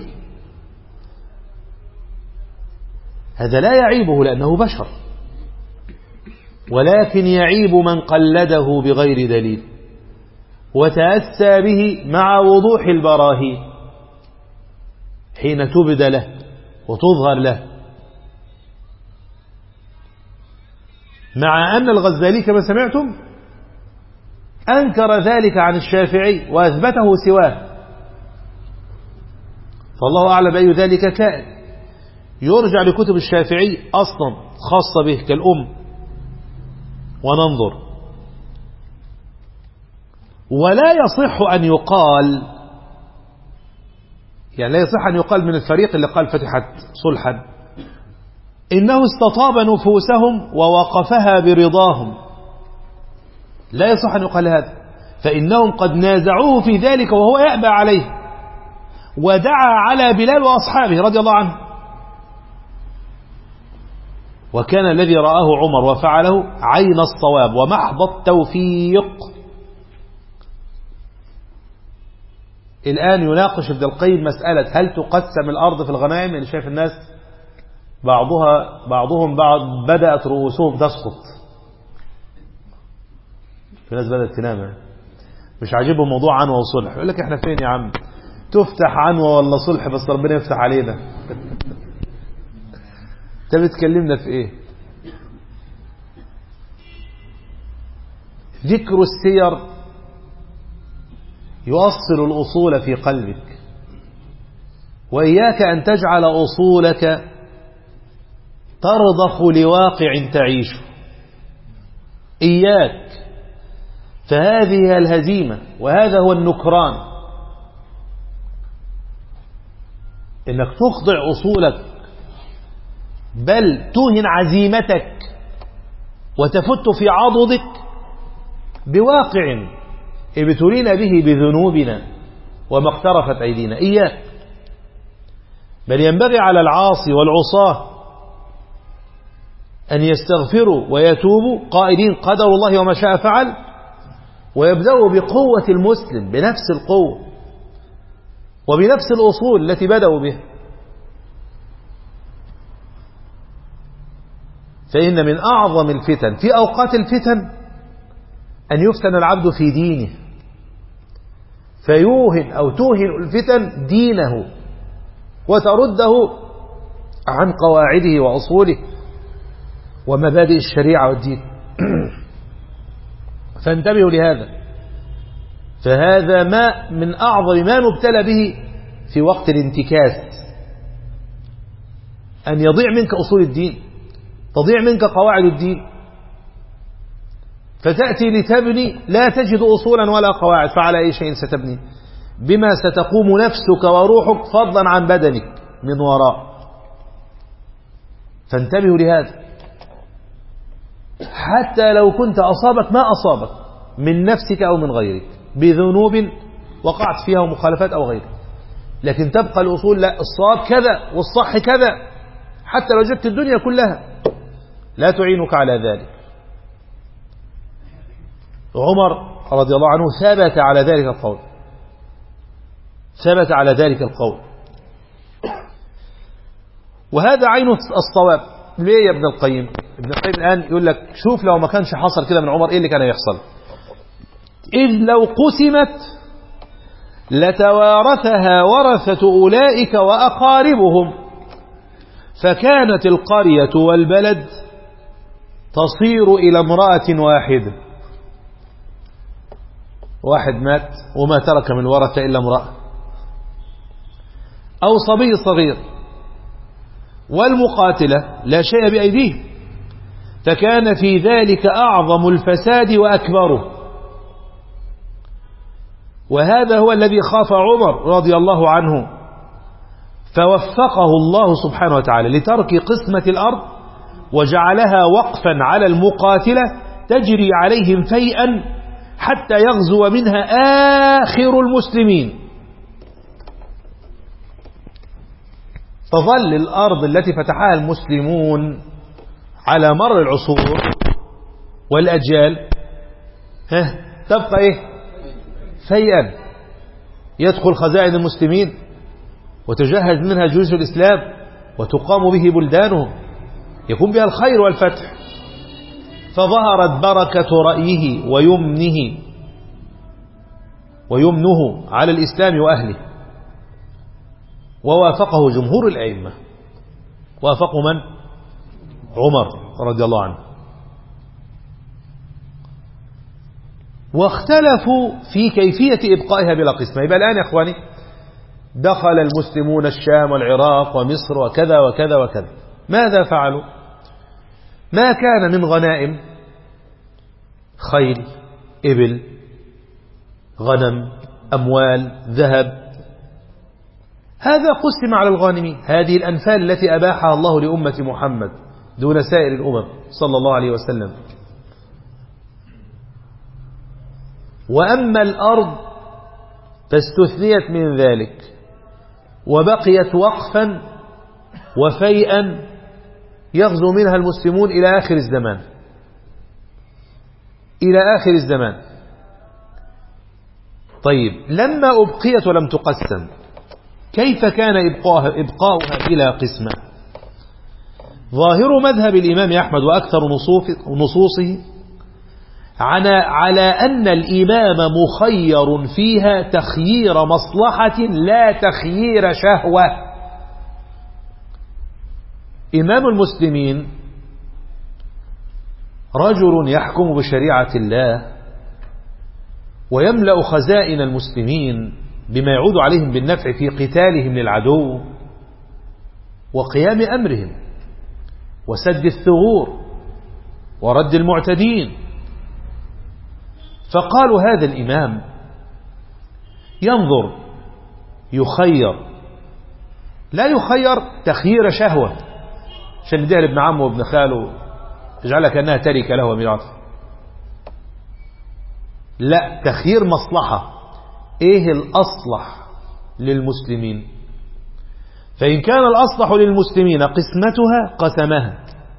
هذا لا يعيبه لأنه بشر، ولكن يعيب من قلده بغير دليل وتأسى به مع وضوح البراهين حين تبد له وتظهر له. مع أن الغزالي كما سمعتم أنكر ذلك عن الشافعي وأثبته سواه، فالله أعلم أي ذلك كائن. يرجع لكتب الشافعي أصلا خاصة به كالأم وننظر. ولا يصح أن يقال، يعني لا يصح أن يقال من الفريق اللي قال فتحت صلحا إنه استطاب نفوسهم ووقفها برضاهم. لا يصح أن يقال هذا، فإنهم قد نازعوه في ذلك وهو يأبى عليه، ودعا على بلال وأصحابه رضي الله عنه. وكان الذي رآه عمر وفعله عين الصواب ومحض التوفيق. الآن يناقش ابن القيم مسألة هل تقسم الأرض في الغنائم. اللي شايف الناس بعضها بعضهم بعض بدأت رؤوسهم تسقط، في ناس بدأت تنام، مش عاجبهم موضوع عنوة وصلح، يقول لك احنا فين يا عم، تفتح عنوة ولا صلح بس ربنا يفتح علينا. انت بتكلمنا في ايه؟ ذكر السير يؤصل الأصول في قلبك، وإياك أن تجعل أصولك ترضخ لواقع تعيشه، إياك. فهذه هي الهزيمة وهذا هو النكران، إنك تخضع أصولك بل توهن عزيمتك وتفت في عضدك بواقع ابتلينا به بذنوبنا وما اقترفت أيدينا. إياك. بل ينبغي على العاصي والعصاة أن يستغفروا ويتوبوا قائلين قدر الله وما شاء فعل، ويبدأوا بقوة المسلم، بنفس القوة وبنفس الأصول التي بدأوا بها. فإن من أعظم الفتن في أوقات الفتن أن يفتن العبد في دينه، فيوهن أو توهن الفتن دينه وترده عن قواعده وأصوله ومبادئ الشريعة والدين. فانتبهوا لهذا. فهذا ما من أعظم ما نبتلى به في وقت الانتكاس، أن يضيع منك أصول الدين، تضيع منك قواعد الدين، فتأتي لتبني لا تجد أصولا ولا قواعد. فعلى أي شيء ستبني؟ بما ستقوم نفسك وروحك فضلا عن بدنك من وراء. فانتبهوا لهذا، حتى لو كنت أصابك ما أصابك من نفسك أو من غيرك بذنوب وقعت فيها ومخالفات أو غيرها، لكن تبقى الأصول لا، الصواب كذا والصح كذا، حتى لو جبت الدنيا كلها لا تعينك على ذلك. عمر رضي الله عنه ثبت على ذلك القول، ثبت على ذلك القول، وهذا عين الصواب. ليه يا ابن القيم؟ ابن القيم الآن يقول لك شوف لو ما كانش حصل كده من عمر إيه اللي كان يحصل؟ إذ لو قسمت لتوارثها ورثة أولئك وأقاربهم، فكانت القرية والبلد تصير إلى امرأة واحدة. واحد مات وما ترك من ورثة إلا امرأة أو صبي صغير، والمقاتلة لا شيء بأيديه، فكان في ذلك أعظم الفساد وأكبره. وهذا هو الذي خاف عمر رضي الله عنه، فوفقه الله سبحانه وتعالى لترك قسمة الأرض وجعلها وقفا على المقاتلة تجري عليهم فيئا حتى يغزو منها آخر المسلمين. تظل الأرض التي فتحها المسلمون على مر العصور والأجيال ها تبقى إيه؟ فيئا يدخل خزائن المسلمين وتجهز منها جيوش الإسلام وتقام به بلدانهم، يكون بها الخير والفتح. فظهرت بركة رأيه ويمنه ويمنه على الإسلام وأهله، ووافقه جمهور الأئمة، وافقوا من؟ عمر رضي الله عنه. واختلفوا في كيفية إبقائها بلا قسمة. يبقى الآن يا إخواني دخل المسلمون الشام والعراق ومصر وكذا وكذا وكذا، ماذا فعلوا؟ ما كان من غنائم خيل، إبل، غنم، أموال، ذهب، هذا قسم على الغانمين. هذه الأنفال التي أباحها الله لأمة محمد دون سائر الأمم صلى الله عليه وسلم. وأما الأرض فاستثنيت من ذلك وبقيت وقفا وفيئا يغزو منها المسلمون إلى آخر الزمان، إلى آخر الزمان. طيب لما أبقيت ولم تقسم كيف كان إبقاؤها, إبقاؤها بلا قسمة؟ ظاهر مذهب الإمام أحمد وأكثر نصوصه على أن الإمام مخير فيها تخيير مصلحة لا تخيير شهوة. إمام المسلمين رجل يحكم بشريعة الله ويملأ خزائن المسلمين بما يعود عليهم بالنفع في قتالهم للعدو وقيام أمرهم وسد الثغور ورد المعتدين. فقالوا هذا الإمام ينظر يخير، لا يخير تخيير شهوة عشان يديها لابن عمه وابن خاله يجعلها كأنها تركة له وميراث، لا، تخيير مصلحة. ايه الأصلح للمسلمين؟ فإن كان الأصلح للمسلمين قسمتها قسمها،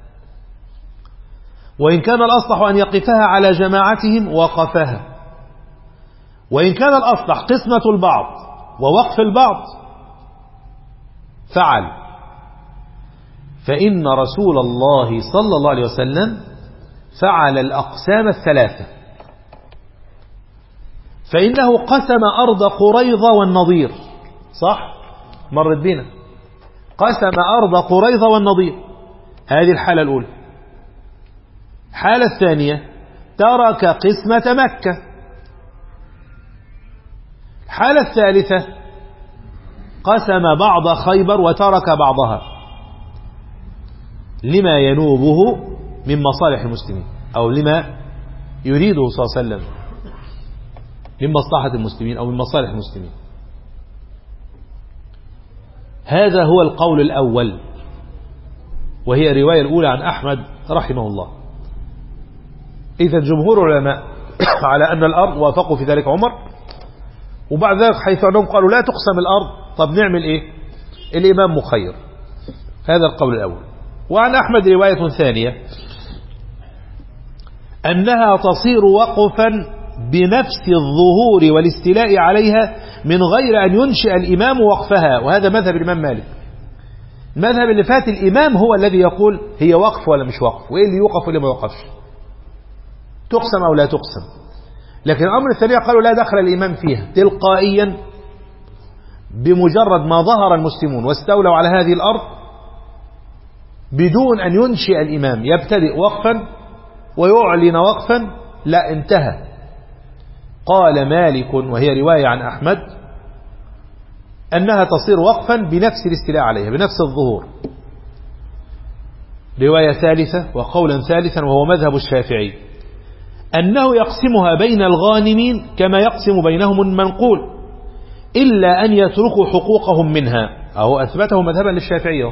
وإن كان الأصلح أن يقفها على جماعتهم وقفها، وإن كان الأصلح قسمة البعض ووقف البعض فعل. فإن رسول الله صلى الله عليه وسلم فعل الأقسام الثلاثة، فإنه قسم أرض قريظة والنضير، صح؟ مرت بنا، قسم أرض قريظة والنضير، هذه الحالة الأولى. الحالة الثانية ترك قسمة مكة. الحالة الثالثة قسم بعض خيبر وترك بعضها لما ينوبه من مصالح المسلمين، أو لما يريده صلى الله عليه وسلم من مصلحة المسلمين أو من مصالح المسلمين. هذا هو القول الأول. وهي الرواية الأولى عن أحمد رحمه الله. إذا جمهور العلماء على أن الأرض، وافقوا في ذلك عمر، وبعد ذلك حيث أنهم قالوا لا تقسم الأرض، طب نعمل إيه؟ الإمام مخير. هذا القول الأول. وعن أحمد رواية ثانية أنها تصير وقفا بنفس الظهور والاستيلاء عليها من غير أن ينشئ الإمام وقفها، وهذا مذهب الإمام مالك. المذهب اللي فات الإمام هو الذي يقول هي وقف ولا مش وقف، وإيه اللي يوقف واللي ما يوقفش، تقسم أو لا تقسم. لكن الأمر الثاني قالوا لا دخل الإمام فيها، تلقائيا بمجرد ما ظهر المسلمون واستولوا على هذه الأرض بدون أن ينشئ الإمام يبتدئ وقفا ويعلن وقفا، لا انتهى. قال مالك، وهي رواية عن أحمد، أنها تصير وقفا بنفس الاستيلاء عليها، بنفس الظهور. رواية ثالثة وقولا ثالثا وهو مذهب الشافعي أنه يقسمها بين الغانمين كما يقسم بينهم المنقول إلا أن يتركوا حقوقهم منها، أو أثبته مذهبا للشافعية.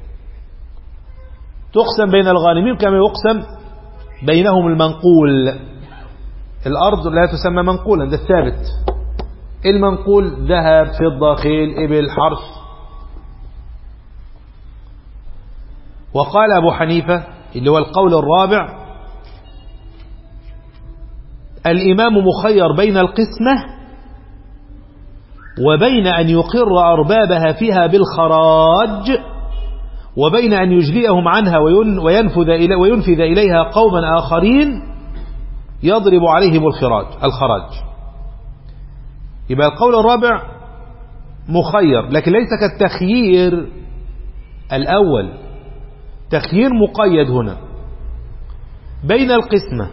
تقسم بين الغانمين كما يقسم بينهم المنقول. الأرض لا تسمى منقولا، ده الثابت. المنقول ذهب، فضة، خيل، إبل، حرث. وقال أبو حنيفة اللي هو القول الرابع الإمام مخير بين القسمة وبين أن يقر أربابها فيها بالخراج وبين أن يجليهم عنها وينفذ إلي وينفذ إليها قوما آخرين يضرب عليهم الخراج الخراج يبقى القول الرابع مخير، لكن ليس كالتخيير الأول. تخيير مقيد هنا بين القسمة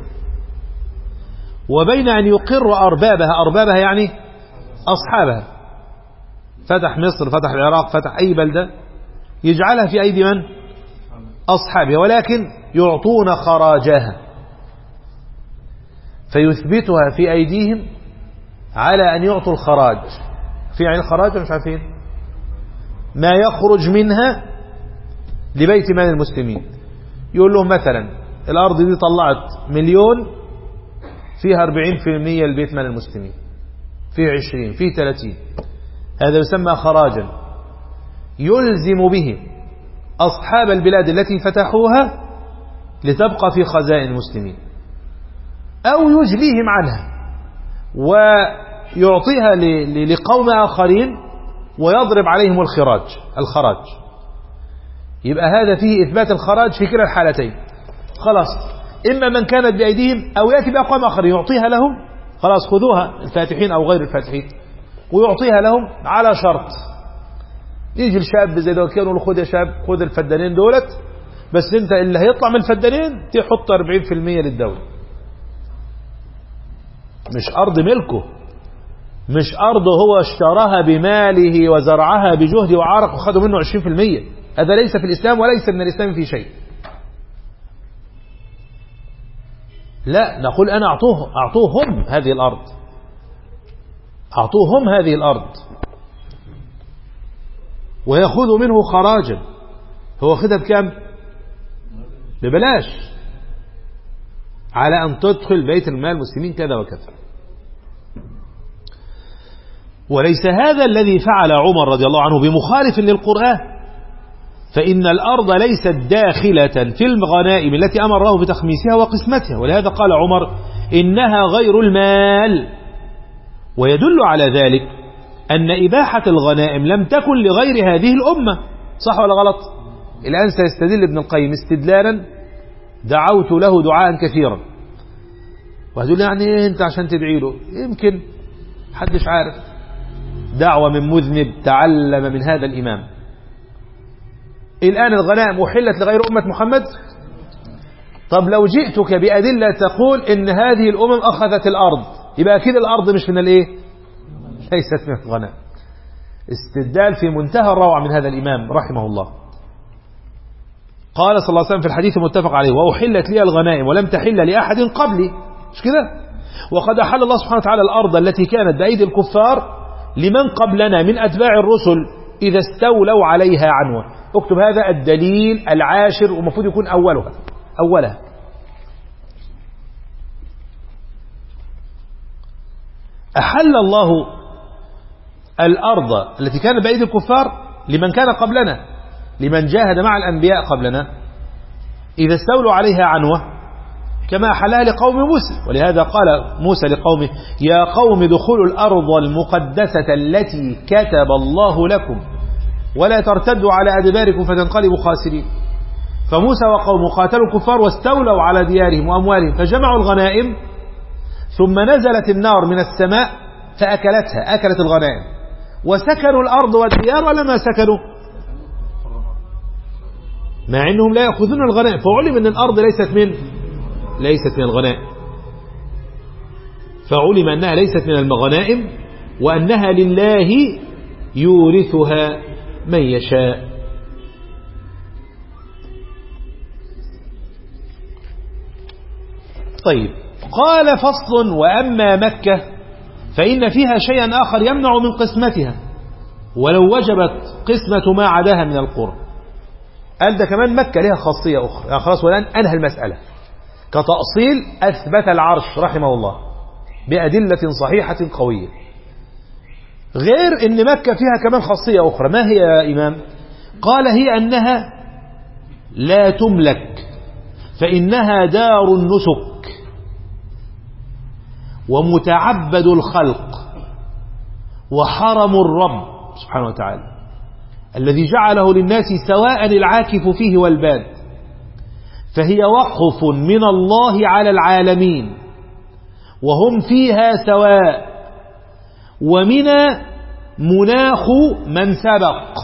وبين أن يقر أربابها. أربابها يعني أصحابها. فتح مصر، فتح العراق، فتح أي بلدة، يجعلها في أيدي من؟ أصحابها، ولكن يعطون خراجها، فيثبتها في أيديهم على أن يعطوا الخراج. في عين الخراج مش عارفين ما يخرج منها لبيت مال المسلمين. يقول لهم مثلا الأرض دي طلعت مليون، فيها أربعين في المية لبيت مال المسلمين، فيه عشرين، فيه ثلاثين. هذا يسمى خراجا يلزم به أصحاب البلاد التي فتحوها لتبقى في خزائن المسلمين، أو يجليهم عنها ويعطيها لقوم آخرين ويضرب عليهم الخراج الخراج يبقى هذا فيه إثبات الخراج في كلا الحالتين. خلاص، إما من كانت بأيديهم أو يأتي بأقوام آخرين يعطيها لهم، خلاص خذوها الفاتحين أو غير الفاتحين، ويعطيها لهم على شرط. يجي الشاب زي ده كانوا خذ يا شاب، خذ الفدانين دولت، بس انت اللي هيطلع من الفدانين تحط أربعين في المية للدولة. مش أرض ملكه، مش أرض هو اشتراها بماله وزرعها بجهد وعرق وخذوا منه عشرين في المية. هذا ليس في الإسلام وليس من الإسلام في شيء. لا، نقول أنا أعطوه أعطوهم هذه الأرض، أعطوهم هذه الأرض ويأخذوا منه خراجا. هو خدها بكم؟ ببلاش، على أن تدخل بيت المال المسلمين كذا وكذا. وليس هذا الذي فعل عمر رضي الله عنه بمخالف للقرآن، فإن الأرض ليست داخلة في الغنائم التي أمر الله بتخميسها وقسمتها، ولهذا قال عمر إنها غير المال. ويدل على ذلك أن إباحة الغنائم لم تكن لغير هذه الأمة. صح ولا غلط؟ الآن سيستدل ابن القيم استدلالا دعوت له دعاء كثيرا، وهذول يعني إيه أنت عشان تدعي له؟ يمكن حدش عارف. دعوة من مذنب تعلم من هذا الإمام. الآن الغنائم أحلت لغير أمة محمد. طب لو جئتك بأدلة تقول إن هذه الأمم أخذت الأرض، يبقى أكيد الأرض مش من الإيه؟ ليست من الغنائم. استدلال في منتهى الروعة من هذا الإمام رحمه الله. قال صلى الله عليه وسلم في الحديث المتفق عليه: وأحلت لي الغنائم ولم تحل لأحد قبلي. مش كده؟ وقد أحل الله سبحانه وتعالى الأرض التي كانت بأيدي الكفار لمن قبلنا من أتباع الرسل إذا استولوا عليها عنوة. اكتب هذا الدليل العاشر ومفروض يكون أولها أولها أحل الله الأرض التي كانت بأيدي الكفار لمن كان قبلنا، لمن جاهد مع الأنبياء قبلنا، إذا استولوا عليها عنوة، كما أحلها لقوم موسى. ولهذا قال موسى لقومه: يا قوم ادخلوا الأرض المقدسة التي كتب الله لكم ولا ترتدوا على أدباركم فتنقلبوا خاسرين. فموسى وقومه قاتلوا الكفار واستولوا على ديارهم وأموالهم فجمعوا الغنائم، ثم نزلت النار من السماء فأكلتها، أكلت الغنائم، وسكنوا الأرض والديار ولا ما سكنوا، مع أنهم لا يأخذون الغنائم. فعلم أن الأرض ليست من ليست من الغنائم، فعلم أنها ليست من الغنائم وأنها لله يورثها من يشاء. طيب، قال فصل: وأما مكة فإن فيها شيئا آخر يمنع من قسمتها ولو وجبت قسمة ما عداها من القرى. قال ده كمان مكة لها خاصية أخرى. يعني خلاص، والآن أنهى المسألة كتأصيل. أثبت العرش رحمه الله بأدلة صحيحة قوية، غير أن مكة فيها كمان خاصية أخرى. ما هي يا إمام؟ قال: هي أنها لا تملك، فإنها دار النسك ومتعبد الخلق وحرم الرب سبحانه وتعالى الذي جعله للناس سواء العاكف فيه والباد، فهي وقف من الله على العالمين وهم فيها سواء. ومنى مناخ من سبق،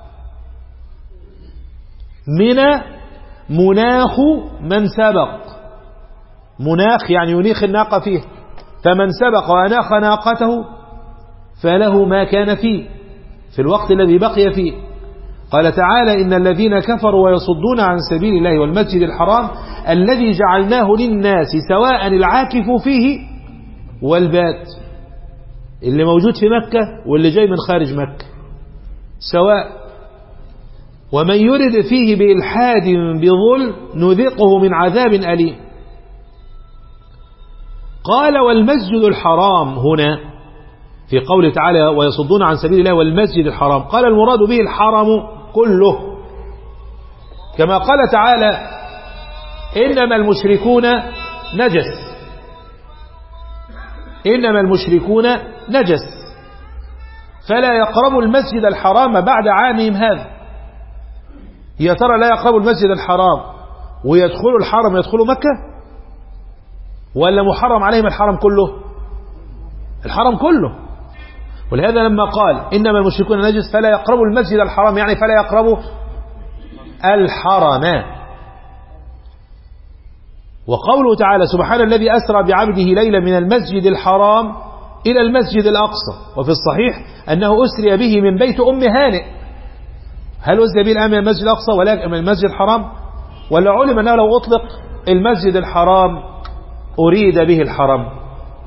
منى مناخ من سبق، مناخ يعني ينيخ الناقة فيه، فمن سبق وأناخ ناقته فله ما كان فيه في الوقت الذي بقي فيه. قال تعالى: إن الذين كفروا ويصدون عن سبيل الله والمسجد الحرام الذي جعلناه للناس سواء العاكف فيه والباد، اللي موجود في مكة واللي جاي من خارج مكة سواء. ومن يرد فيه بإلحاد بظلم نذقه من عذاب أليم. قال: والمسجد الحرام هنا في قوله تعالى: ويصدون عن سبيل الله والمسجد الحرام، قال المراد به الحرم كله، كما قال تعالى: إنما المشركون نجس، إنما المشركون نجس فلا يقربوا المسجد الحرام بعد عامهم هذا. يا ترى لا يقربوا المسجد الحرام ويدخلوا الحرم يدخلوا مكة، ولا محرم عليهم الحرم كله؟ الحرم كله. ولهذا لما قال إنما المشركون نجس فلا يقربوا المسجد الحرام، يعني فلا يقربوا الحرم. وقوله تعالى: سبحان الذي أسرى بعبده ليلا من المسجد الحرام إلى المسجد الأقصى. وفي الصحيح أنه أسري به من بيت أم هانئ. هل أسري به الآن من المسجد الأقصى ولا من المسجد الحرام؟ ولا علم أنه لو أطلق المسجد الحرام أريد به الحرم؟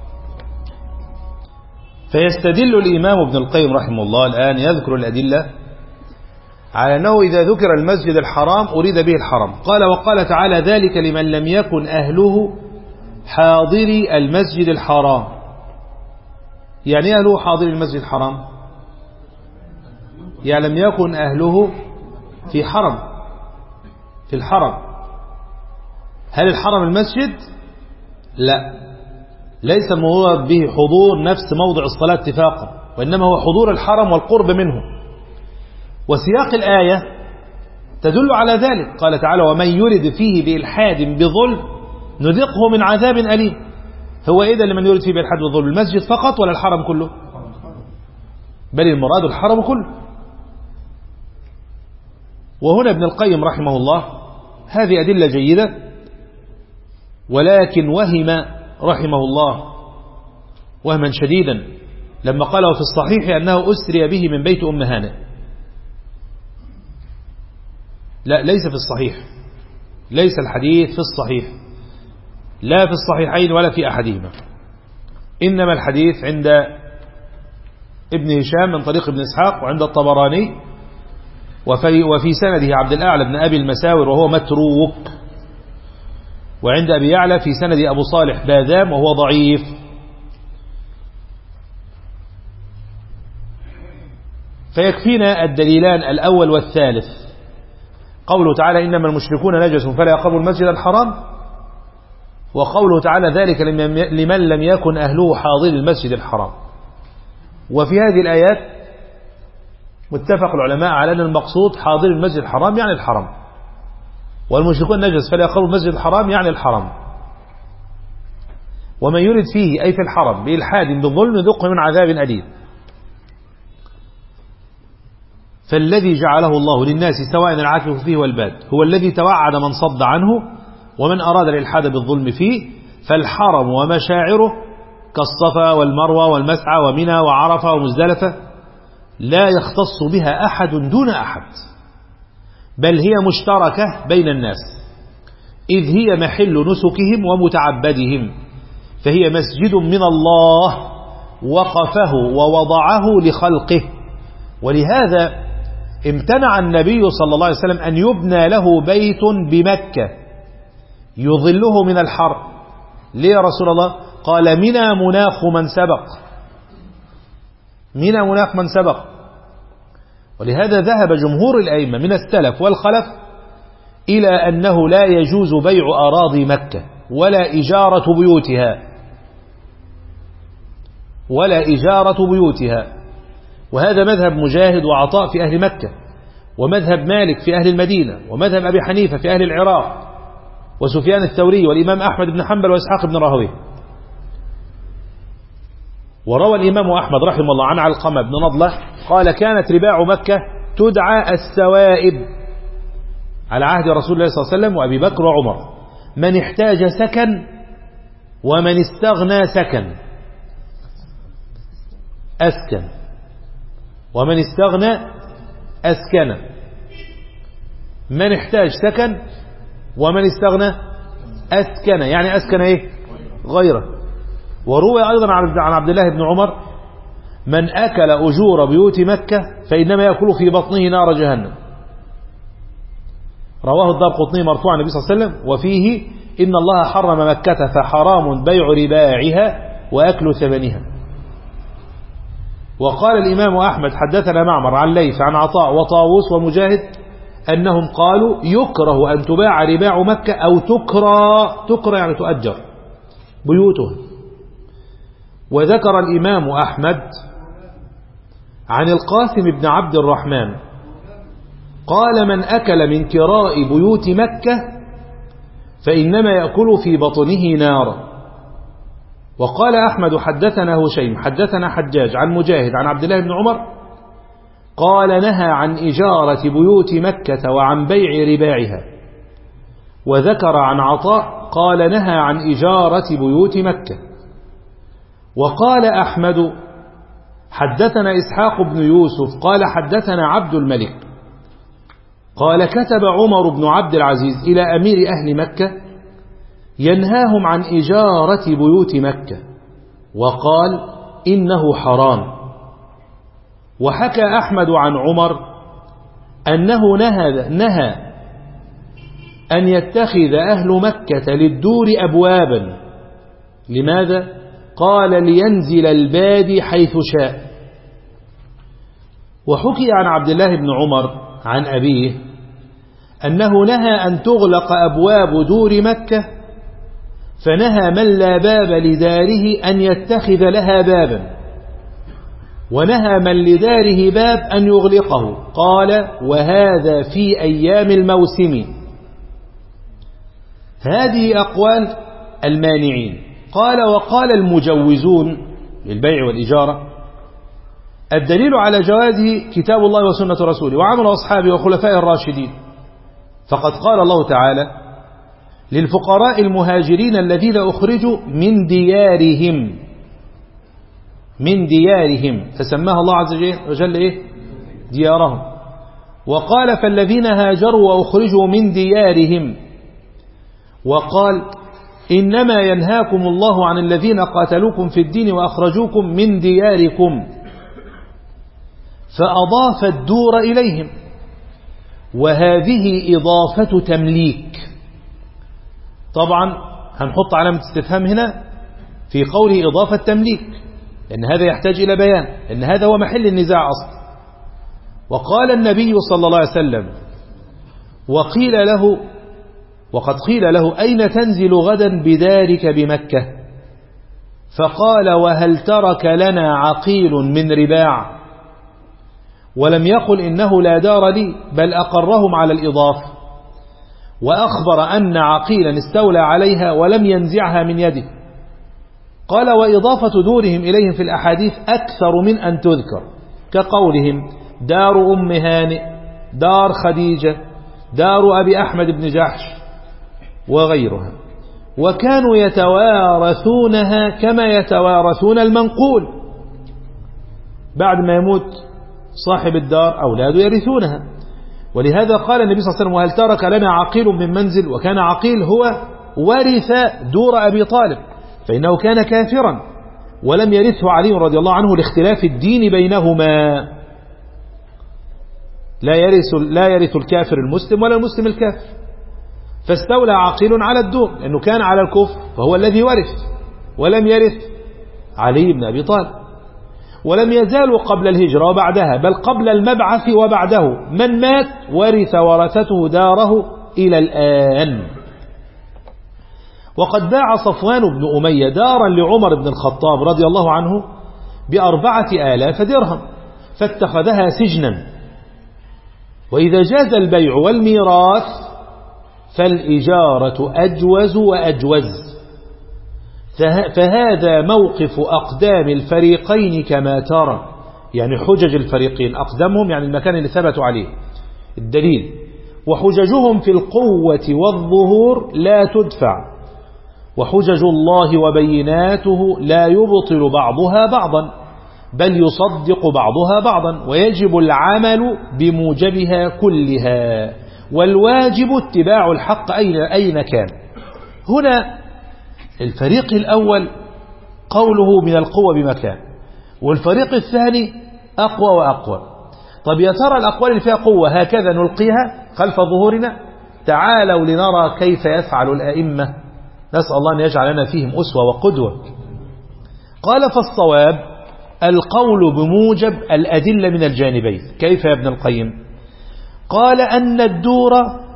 فيستدل الإمام ابن القيم رحمه الله الآن يذكر الأدلة على أنه إذا ذكر المسجد الحرام أريد به الحرم. قال: وقال تعالى: ذلك لمن لم يكن أهله حاضري المسجد الحرام. يعني أهله حاضري المسجد الحرام، يعني لم يكن أهله في حرم، في الحرم. هل الحرم المسجد؟ لا، ليس المراد به حضور نفس موضع الصلاة اتفاقا، وإنما هو حضور الحرم والقرب منه. وسياق الآية تدل على ذلك. قال تعالى: ومن يرد فيه بإلحاد بظلم نذقه من عذاب أليم. هو إذا لمن يرد فيه بإلحاد بظلم المسجد فقط ولا الحرم كله؟ بل المراد الحرم كله. وهنا ابن القيم رحمه الله هذه أدلة جيدة، ولكن وهم رحمه الله وهما شديدا لما قاله في الصحيح أنه أسري به من بيت أم هانئ. لا، ليس في الصحيح، ليس الحديث في الصحيح، لا في الصحيحين ولا في أحدهما، إنما الحديث عند ابن هشام من طريق ابن إسحاق وعند الطبراني، وفي, وفي سنده عبد الأعلى بن أبي المساور وهو متروك، وعند أبي يعلى في سند أبو صالح باذام وهو ضعيف. فيكفينا الدليلان الأول والثالث، قوله تعالى إنما المشركون نجس فلا يقربوا المسجد الحرام، وقوله تعالى ذلك لمن لم يكن أهله حاضر المسجد الحرام. وفي هذه الآيات متفق العلماء على أن المقصود حاضر المسجد الحرام يعني الحرم، والمشركون نجس فلا يقربوا المسجد الحرام يعني الحرم. ومن يرد فيه أي في الحرم بإلحاد بالظلم ذقه من عذاب أليم. فالذي جعله الله للناس سواء العاكف فيه والباد هو الذي توعد من صد عنه ومن أراد الإلحاد بالظلم فيه. فالحرم ومشاعره كالصفا والمروة والمسعى ومنى وعرفة ومزدلفة لا يختص بها أحد دون أحد، بل هي مشتركة بين الناس، إذ هي محل نسكهم ومتعبدهم، فهي مسجد من الله وقفه ووضعه لخلقه. ولهذا امتنع النبي صلى الله عليه وسلم أن يبنى له بيت بمكة يظله من الحر. ليه يا رسول الله؟ قال منى مناخ من سبق، منى مناخ من سبق. ولهذا ذهب جمهور الأئمة من السلف والخلف إلى أنه لا يجوز بيع أراضي مكة ولا إجارة بيوتها ولا إجارة بيوتها وهذا مذهب مجاهد وعطاء في أهل مكة، ومذهب مالك في أهل المدينة، ومذهب أبي حنيفة في أهل العراق، وسفيان الثوري والإمام أحمد بن حنبل وإسحاق بن راهويه. وروى الإمام أحمد رحمه الله عن علقمة بن نضلة قال كانت رباع مكة تدعى السوائب على عهد رسول الله صلى الله عليه وسلم وأبي بكر وعمر، من احتاج سكن ومن استغنى سكن أسكن، ومن استغنى أسكن، من احتاج سكن ومن استغنى أسكن، يعني أسكن إيه؟ غيره. وروى أيضا عن عبد الله بن عمر من أكل أجور بيوت مكة فإنما يأكل في بطنه نار جهنم، رواه الدارقطني مرفوعا النبي صلى الله عليه وسلم، وفيه إن الله حرم مكة فحرام بيع رباعها وأكل ثمنها. وقال الإمام أحمد حدثنا معمر عن ليث عن عطاء وطاووس ومجاهد أنهم قالوا يكره أن تباع رباع مكة أو تكرى، تكرى يعني تؤجر بيوتها. وذكر الإمام أحمد عن القاسم بن عبد الرحمن قال من أكل من كراء بيوت مكة فإنما يأكل في بطنه نارا. وقال أحمد حدثنا هشيم حدثنا حجاج عن مجاهد عن عبد الله بن عمر قال نهى عن إجارة بيوت مكة وعن بيع رباعها. وذكر عن عطاء قال نهى عن إجارة بيوت مكة. وقال أحمد حدثنا إسحاق بن يوسف قال حدثنا عبد الملك قال كتب عمر بن عبد العزيز إلى أمير أهل مكة ينهاهم عن إجارة بيوت مكة، وقال إنه حرام. وحكى أحمد عن عمر أنه نهى, نهى أن يتخذ أهل مكة للدور أبوابا. لماذا؟ قال لينزل البادي حيث شاء. وحكي عن عبد الله بن عمر عن أبيه أنه نهى أن تغلق أبواب دور مكة، فنهى من لا باب لداره أن يتخذ لها بابا، ونهى من لداره باب أن يغلقه. قال وهذا في أيام الموسم. هذه أقوال المانعين. قال وقال المجوزون للبيع والإجارة الدليل على جوازه كتاب الله وسنة رسوله وعمل أصحابه وخلفاء الراشدين، فقد قال الله تعالى للفقراء المهاجرين الذين أخرجوا من ديارهم من ديارهم فسماها الله عز وجل إيه؟ ديارهم. وقال فالذين هاجروا وأخرجوا من ديارهم، وقال إنما ينهاكم الله عن الذين قاتلوكم في الدين وأخرجوكم من دياركم. فأضاف الدور إليهم، وهذه إضافة تمليك. طبعا هنحط علامة استفهام هنا في قوله إضافة تمليك، لأن هذا يحتاج إلى بيان، لأن هذا هو محل النزاع أصلا. وقال النبي صلى الله عليه وسلم: وقيل له وقد قيل له: أين تنزل غدا بدارك بمكة؟ فقال: وهل ترك لنا عقيل من رباع؟ ولم يقل إنه لا دار لي، بل أقرهم على الإضافة، وأخبر أن عقيلا استولى عليها ولم ينزعها من يده. قال: وإضافة دورهم إليهم في الأحاديث أكثر من أن تذكر، كقولهم: دار أم هانئ، دار خديجة، دار أبي أحمد بن جحش، وغيرها. وكانوا يتوارثونها كما يتوارثون المنقول، بعد ما يموت صاحب الدار أولاده يرثونها. ولهذا قال النبي صلى الله عليه وسلم: وهل ترك لنا عقيل من منزل؟ وكان عقيل هو ورث دور أبي طالب، فإنه كان كافرا ولم يرثه علي رضي الله عنه لاختلاف الدين بينهما. لا يرث لا يرث الكافر المسلم ولا المسلم الكافر، فاستولى عقيل على الدور لأنه كان على الكفر، فهو الذي ورث، ولم يرث علي بن أبي طالب. ولم يزالوا قبل الهجرة وبعدها، بل قبل المبعث وبعده، من مات ورث ورثته داره إلى الآن. وقد باع صفوان بن أمية دارا لعمر بن الخطاب رضي الله عنه بأربعة آلاف درهم، فاتخذها سجنا. وإذا جاز البيع والميراث فالإجارة أجوز وأجوز، فهذا موقف أقدام الفريقين كما ترى، يعني حجج الفريقين، أقدمهم يعني المكان اللي ثبتوا عليه الدليل، وحججهم في القوة والظهور لا تدفع، وحجج الله وبيناته لا يبطل بعضها بعضا، بل يصدق بعضها بعضا، ويجب العمل بموجبها كلها، والواجب اتباع الحق أين, أين كان. هنا الفريق الأول قوله من القوة بمكان، والفريق الثاني أقوى وأقوى. طب يا ترى الأقوال اللي فيها قوة هكذا نلقيها خلف ظهورنا؟ تعالوا لنرى كيف يفعل الأئمة، نسأل الله أن يجعلنا فيهم أسوة وقدوة. قال: فالصواب القول بموجب الأدلة من الجانبين. كيف يا ابن القيم؟ قال: أن الدور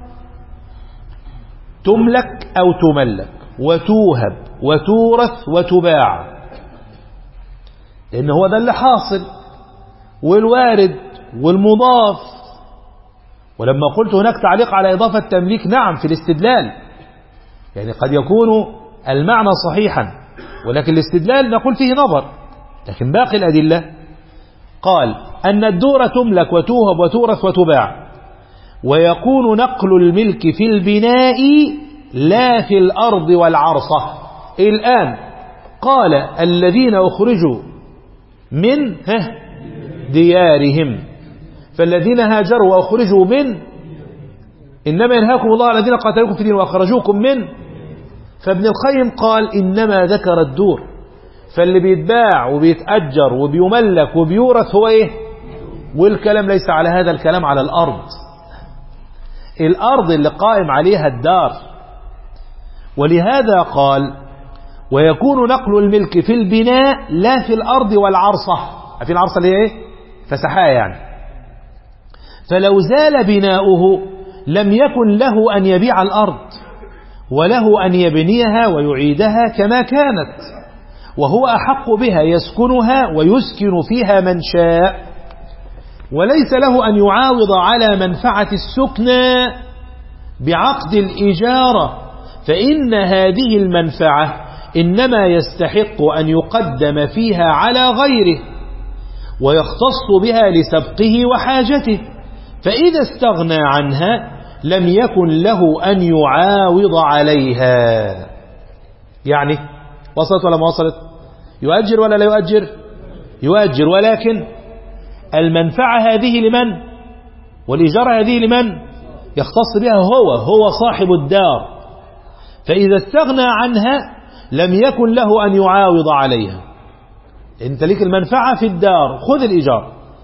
تملك أو تملك وتوهب وتورث وتباع، لأن هو ده اللي حاصل، والوارد والمضاف. ولما قلت هناك تعليق على إضافة تمليك، نعم في الاستدلال، يعني قد يكون المعنى صحيحا، ولكن الاستدلال نقول فيه نظر، لكن باقي الأدلة. قال: أن الدور تملك وتوهب وتورث وتباع، ويكون نقل الملك في البناء لا في الأرض والعرصة. الآن قال: الذين أخرجوا من ديارهم، فالذين هاجروا وأخرجوا من، إنما ينهاكم الله على الذين قاتلوكم في الدين وأخرجوكم من. فابن القيم قال: إنما ذكر الدور، فاللي بيتباع وبيتأجر وبيملك وبيورث هو إيه؟ والكلام ليس على هذا الكلام على الأرض، الأرض اللي قائم عليها الدار. ولهذا قال: ويكون نقل الملك في البناء لا في الأرض والعرصة. في العرصة اللي هي إيه؟ فسحاء يعني. فلو زال بناؤه لم يكن له أن يبيع الأرض، وله أن يبنيها ويعيدها كما كانت، وهو أحق بها، يسكنها ويسكن فيها من شاء، وليس له أن يعاوض على منفعة السكنى بعقد الإجارة، فإن هذه المنفعة إنما يستحق أن يقدم فيها على غيره ويختص بها لسبقه وحاجته، فإذا استغنى عنها لم يكن له أن يعاوض عليها. يعني وصلت ولا ما وصلت؟ يؤجر ولا لا يؤجر؟ يؤجر، ولكن المنفعة هذه لمن؟ والإجارة هذه لمن؟ يختص بها هو هو صاحب الدار، فإذا استغنى عنها لم يكن له أن يعاوض عليها. انت ليك المنفعة في الدار، خذ الإيجار،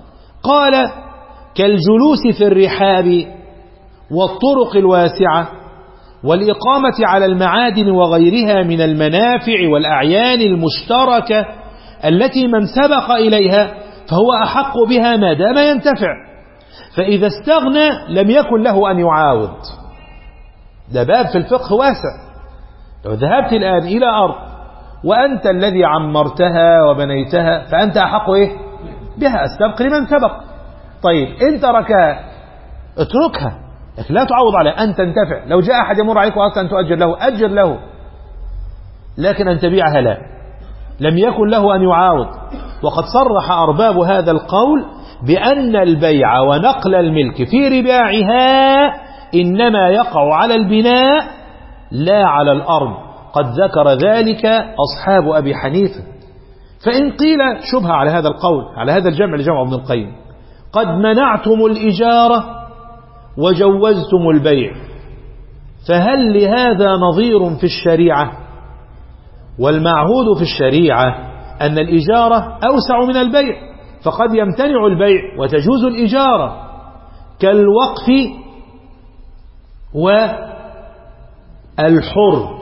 قال كالجلوس في الرحاب والطرق الواسعة والإقامة على المعادن وغيرها من المنافع والأعيان المشتركة التي من سبق إليها فهو أحق بها ما دام ينتفع، فإذا استغنى لم يكن له أن يعاوض. ده باب في الفقه واسع. لو ذهبت الآن إلى أرض وأنت الذي عمرتها وبنيتها فأنت أحق إيه؟ بها، السبق لمن سبق. طيب إن تركها اتركها، لكن لا تعوض عليها، أن تنتفع. لو جاء أحد يمر عليك وأردت أن تؤجر له أجر له، لكن أن تبيعها لا، لم يكن له أن يعاوض. وقد صرح أرباب هذا القول بأن البيع ونقل الملك في رباعها إنما يقع على البناء لا على الأرض. قد ذكر ذلك أصحاب أبي حنيفة. فإن قيل شبهة على هذا القول، على هذا الجمع لجمع ابن القيم، قد منعتم الإجارة وجوزتم البيع، فهل لهذا نظير في الشريعة؟ والمعهود في الشريعة أن الإجارة أوسع من البيع، فقد يمتنع البيع وتجوز الإجارة، كالوقف والحر.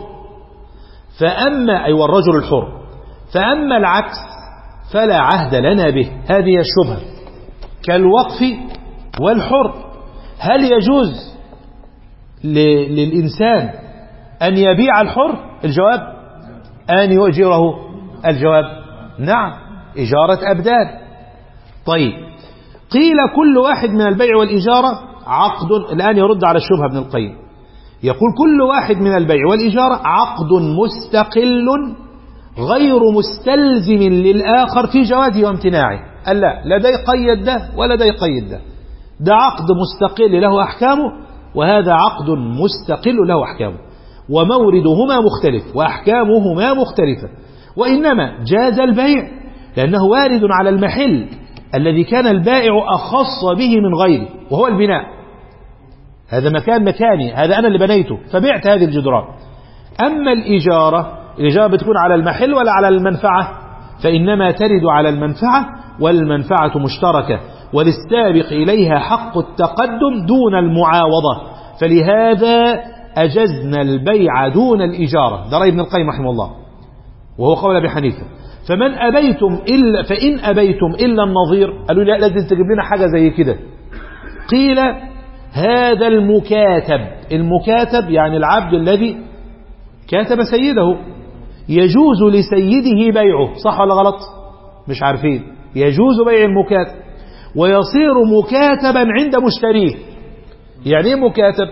فأما أي والرجل الحر، فأما العكس فلا عهد لنا به. هذه الشبهة، كالوقف والحر، هل يجوز للإنسان أن يبيع الحر؟ الجواب أن يؤجره. الجواب نعم، إجارة أبدان. طيب قيل كل واحد من البيع والإجارة عقد. الآن يرد على الشبهة ابن القيم، يقول كل واحد من البيع والإجارة عقد مستقل غير مستلزم للآخر في جوازه وامتناعه. قال لا، لا ده يقيد ده ولا ده يقيد ده، ده عقد مستقل له أحكامه وهذا عقد مستقل له أحكامه، وموردهما مختلف وأحكامهما مختلفة. وإنما جاز البيع لأنه وارد على المحل الذي كان البائع أخص به من غيره، وهو البناء. هذا مكان مكاني، هذا أنا اللي بنيته فبعت هذه الجدران. أما الإجارة، الإجارة بتكون على المحل ولا على المنفعة؟ فإنما ترد على المنفعة، والمنفعة مشتركة، وللسابق إليها حق التقدم دون المعاوضة، فلهذا أجزنا البيع دون الإجارة. ده رأي ابن القيم رحمه الله، وهو قول أبي حنيفة. فمن أبيتم إلا فإن أبيتم إلا النظير، قالوا لا لازم تجيب لنا حاجة زي كده. قيل هذا المكاتب، المكاتب يعني العبد الذي كاتب سيده، يجوز لسيده بيعه، صح ولا غلط؟ مش عارفين. يجوز بيع المكاتب ويصير مكاتبا عند مشتريه. يعني ايه مكاتب؟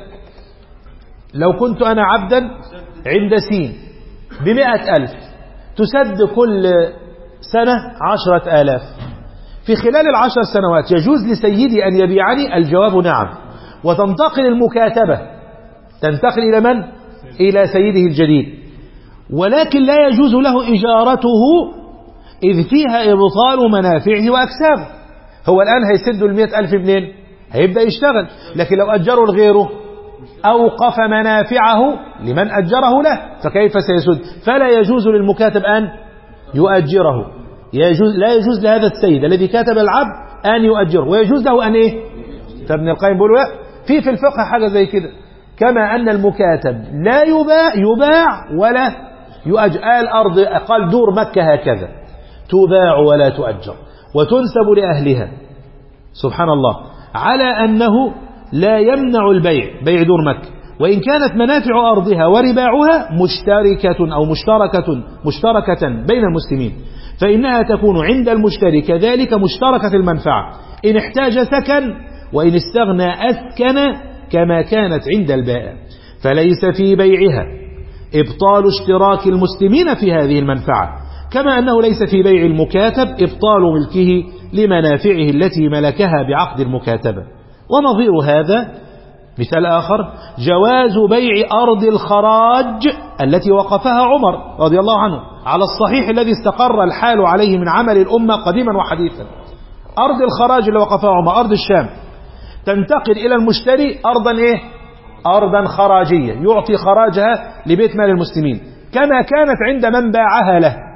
لو كنت أنا عبدا عند سين بمئة ألف، تسد كل سنة عشرة آلاف، في خلال العشر سنوات يجوز لسيدي أن يبيعني؟ الجواب نعم. وتنتقل المكاتبة، تنتقل إلى من؟ إلى سيده الجديد، ولكن لا يجوز له إجارته إذ فيها إبطال منافعه وأكسابه. هو الآن هيسد المئة ألف منين؟ هيبدأ يشتغل، لكن لو أجره لغيره أوقف منافعه لمن أجره له، فكيف سيسد؟ فلا يجوز للمكاتب أن يؤجره. يجوز لا يجوز لهذا السيد الذي كاتب العبد أن يؤجره، ويجوز له أن إيه؟ فابن القيم بيقول في في الفقه حاجة زي كده، كما أن المكاتب لا يباع يباع ولا يؤجر. قال أرض، قال دور مكة هكذا تباع ولا تؤجر وتنسب لأهلها، سبحان الله، على أنه لا يمنع البيع، بيع دور مكة، وإن كانت منافع أرضها ورباعها مشتركة أو مشتركة مشتركة بين المسلمين، فإنها تكون عند المشتري كذلك مشتركة المنفعة، إن احتاج سكن وإن استغنى أسكن كما كانت عند البائع. فليس في بيعها إبطال اشتراك المسلمين في هذه المنفعة، كما أنه ليس في بيع المكاتب إبطال ملكه لمنافعه التي ملكها بعقد المكاتبة. ونظير هذا مثال آخر، جواز بيع أرض الخراج التي وقفها عمر رضي الله عنه على الصحيح الذي استقر الحال عليه من عمل الأمة قديما وحديثا. أرض الخراج اللي وقفها عمر، أرض الشام، تنتقل إلى المشتري أرضا إيه؟ أرضا خراجية، يعطي خراجها لبيت مال المسلمين كما كانت عند من باعها له.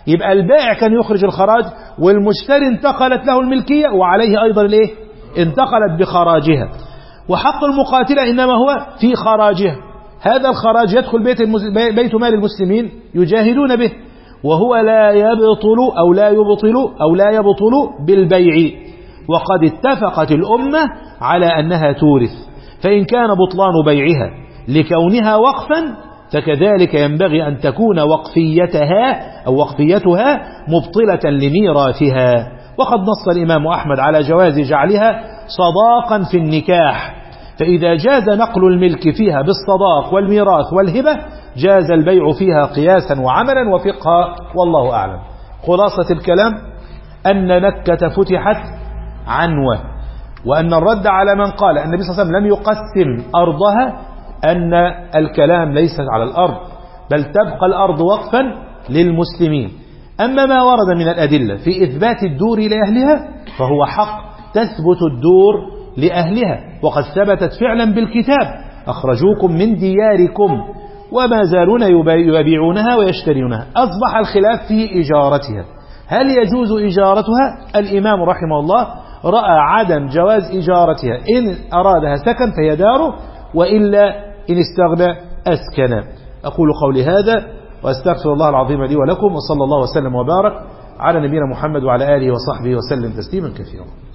يبقى البائع كان يخرج الخراج والمشتري انتقلت له الملكية وعليه أيضا الايه انتقلت بخراجها. وحق المقاتلة إنما هو في خراجها، هذا الخراج يدخل بيت, بيت مال المسلمين يجاهدون به، وهو لا يبطل أو لا يبطل أو لا يبطل بالبيع. وقد اتفقت الأمة على أنها تورث، فإن كان بطلان بيعها لكونها وقفا فكذلك ينبغي أن تكون وقفيتها أو وقفيتها مبطلة لميراثها. وقد نص الإمام أحمد على جواز جعلها صداقا في النكاح، فإذا جاز نقل الملك فيها بالصداق والميراث والهبة جاز البيع فيها قياسا وعملا وفقها، والله أعلم. خلاصة الكلام أن مكة فتحت عنوة، وأن الرد على من قال أن النبي صلى الله عليه وسلم لم يقسم أرضها أن الكلام ليس على الأرض، بل تبقى الأرض وقفا للمسلمين. أما ما ورد من الأدلة في إثبات الدور لأهلها فهو حق، تثبت الدور لأهلها، وقد ثبتت فعلا بالكتاب: أخرجوكم من دياركم وما زالون يبيعونها ويشترونها. أصبح الخلاف في إجارتها، هل يجوز إجارتها؟ الإمام رحمه الله رأى عدم جواز إجارتها، إن أرادها سكن فهي داره، وإلا إن استغنى أسكن. أقول قولي هذا وأستغفر الله العظيم لي ولكم، وصلى الله وسلم وبارك على نبينا محمد وعلى آله وصحبه وسلم تسليما كثيرا.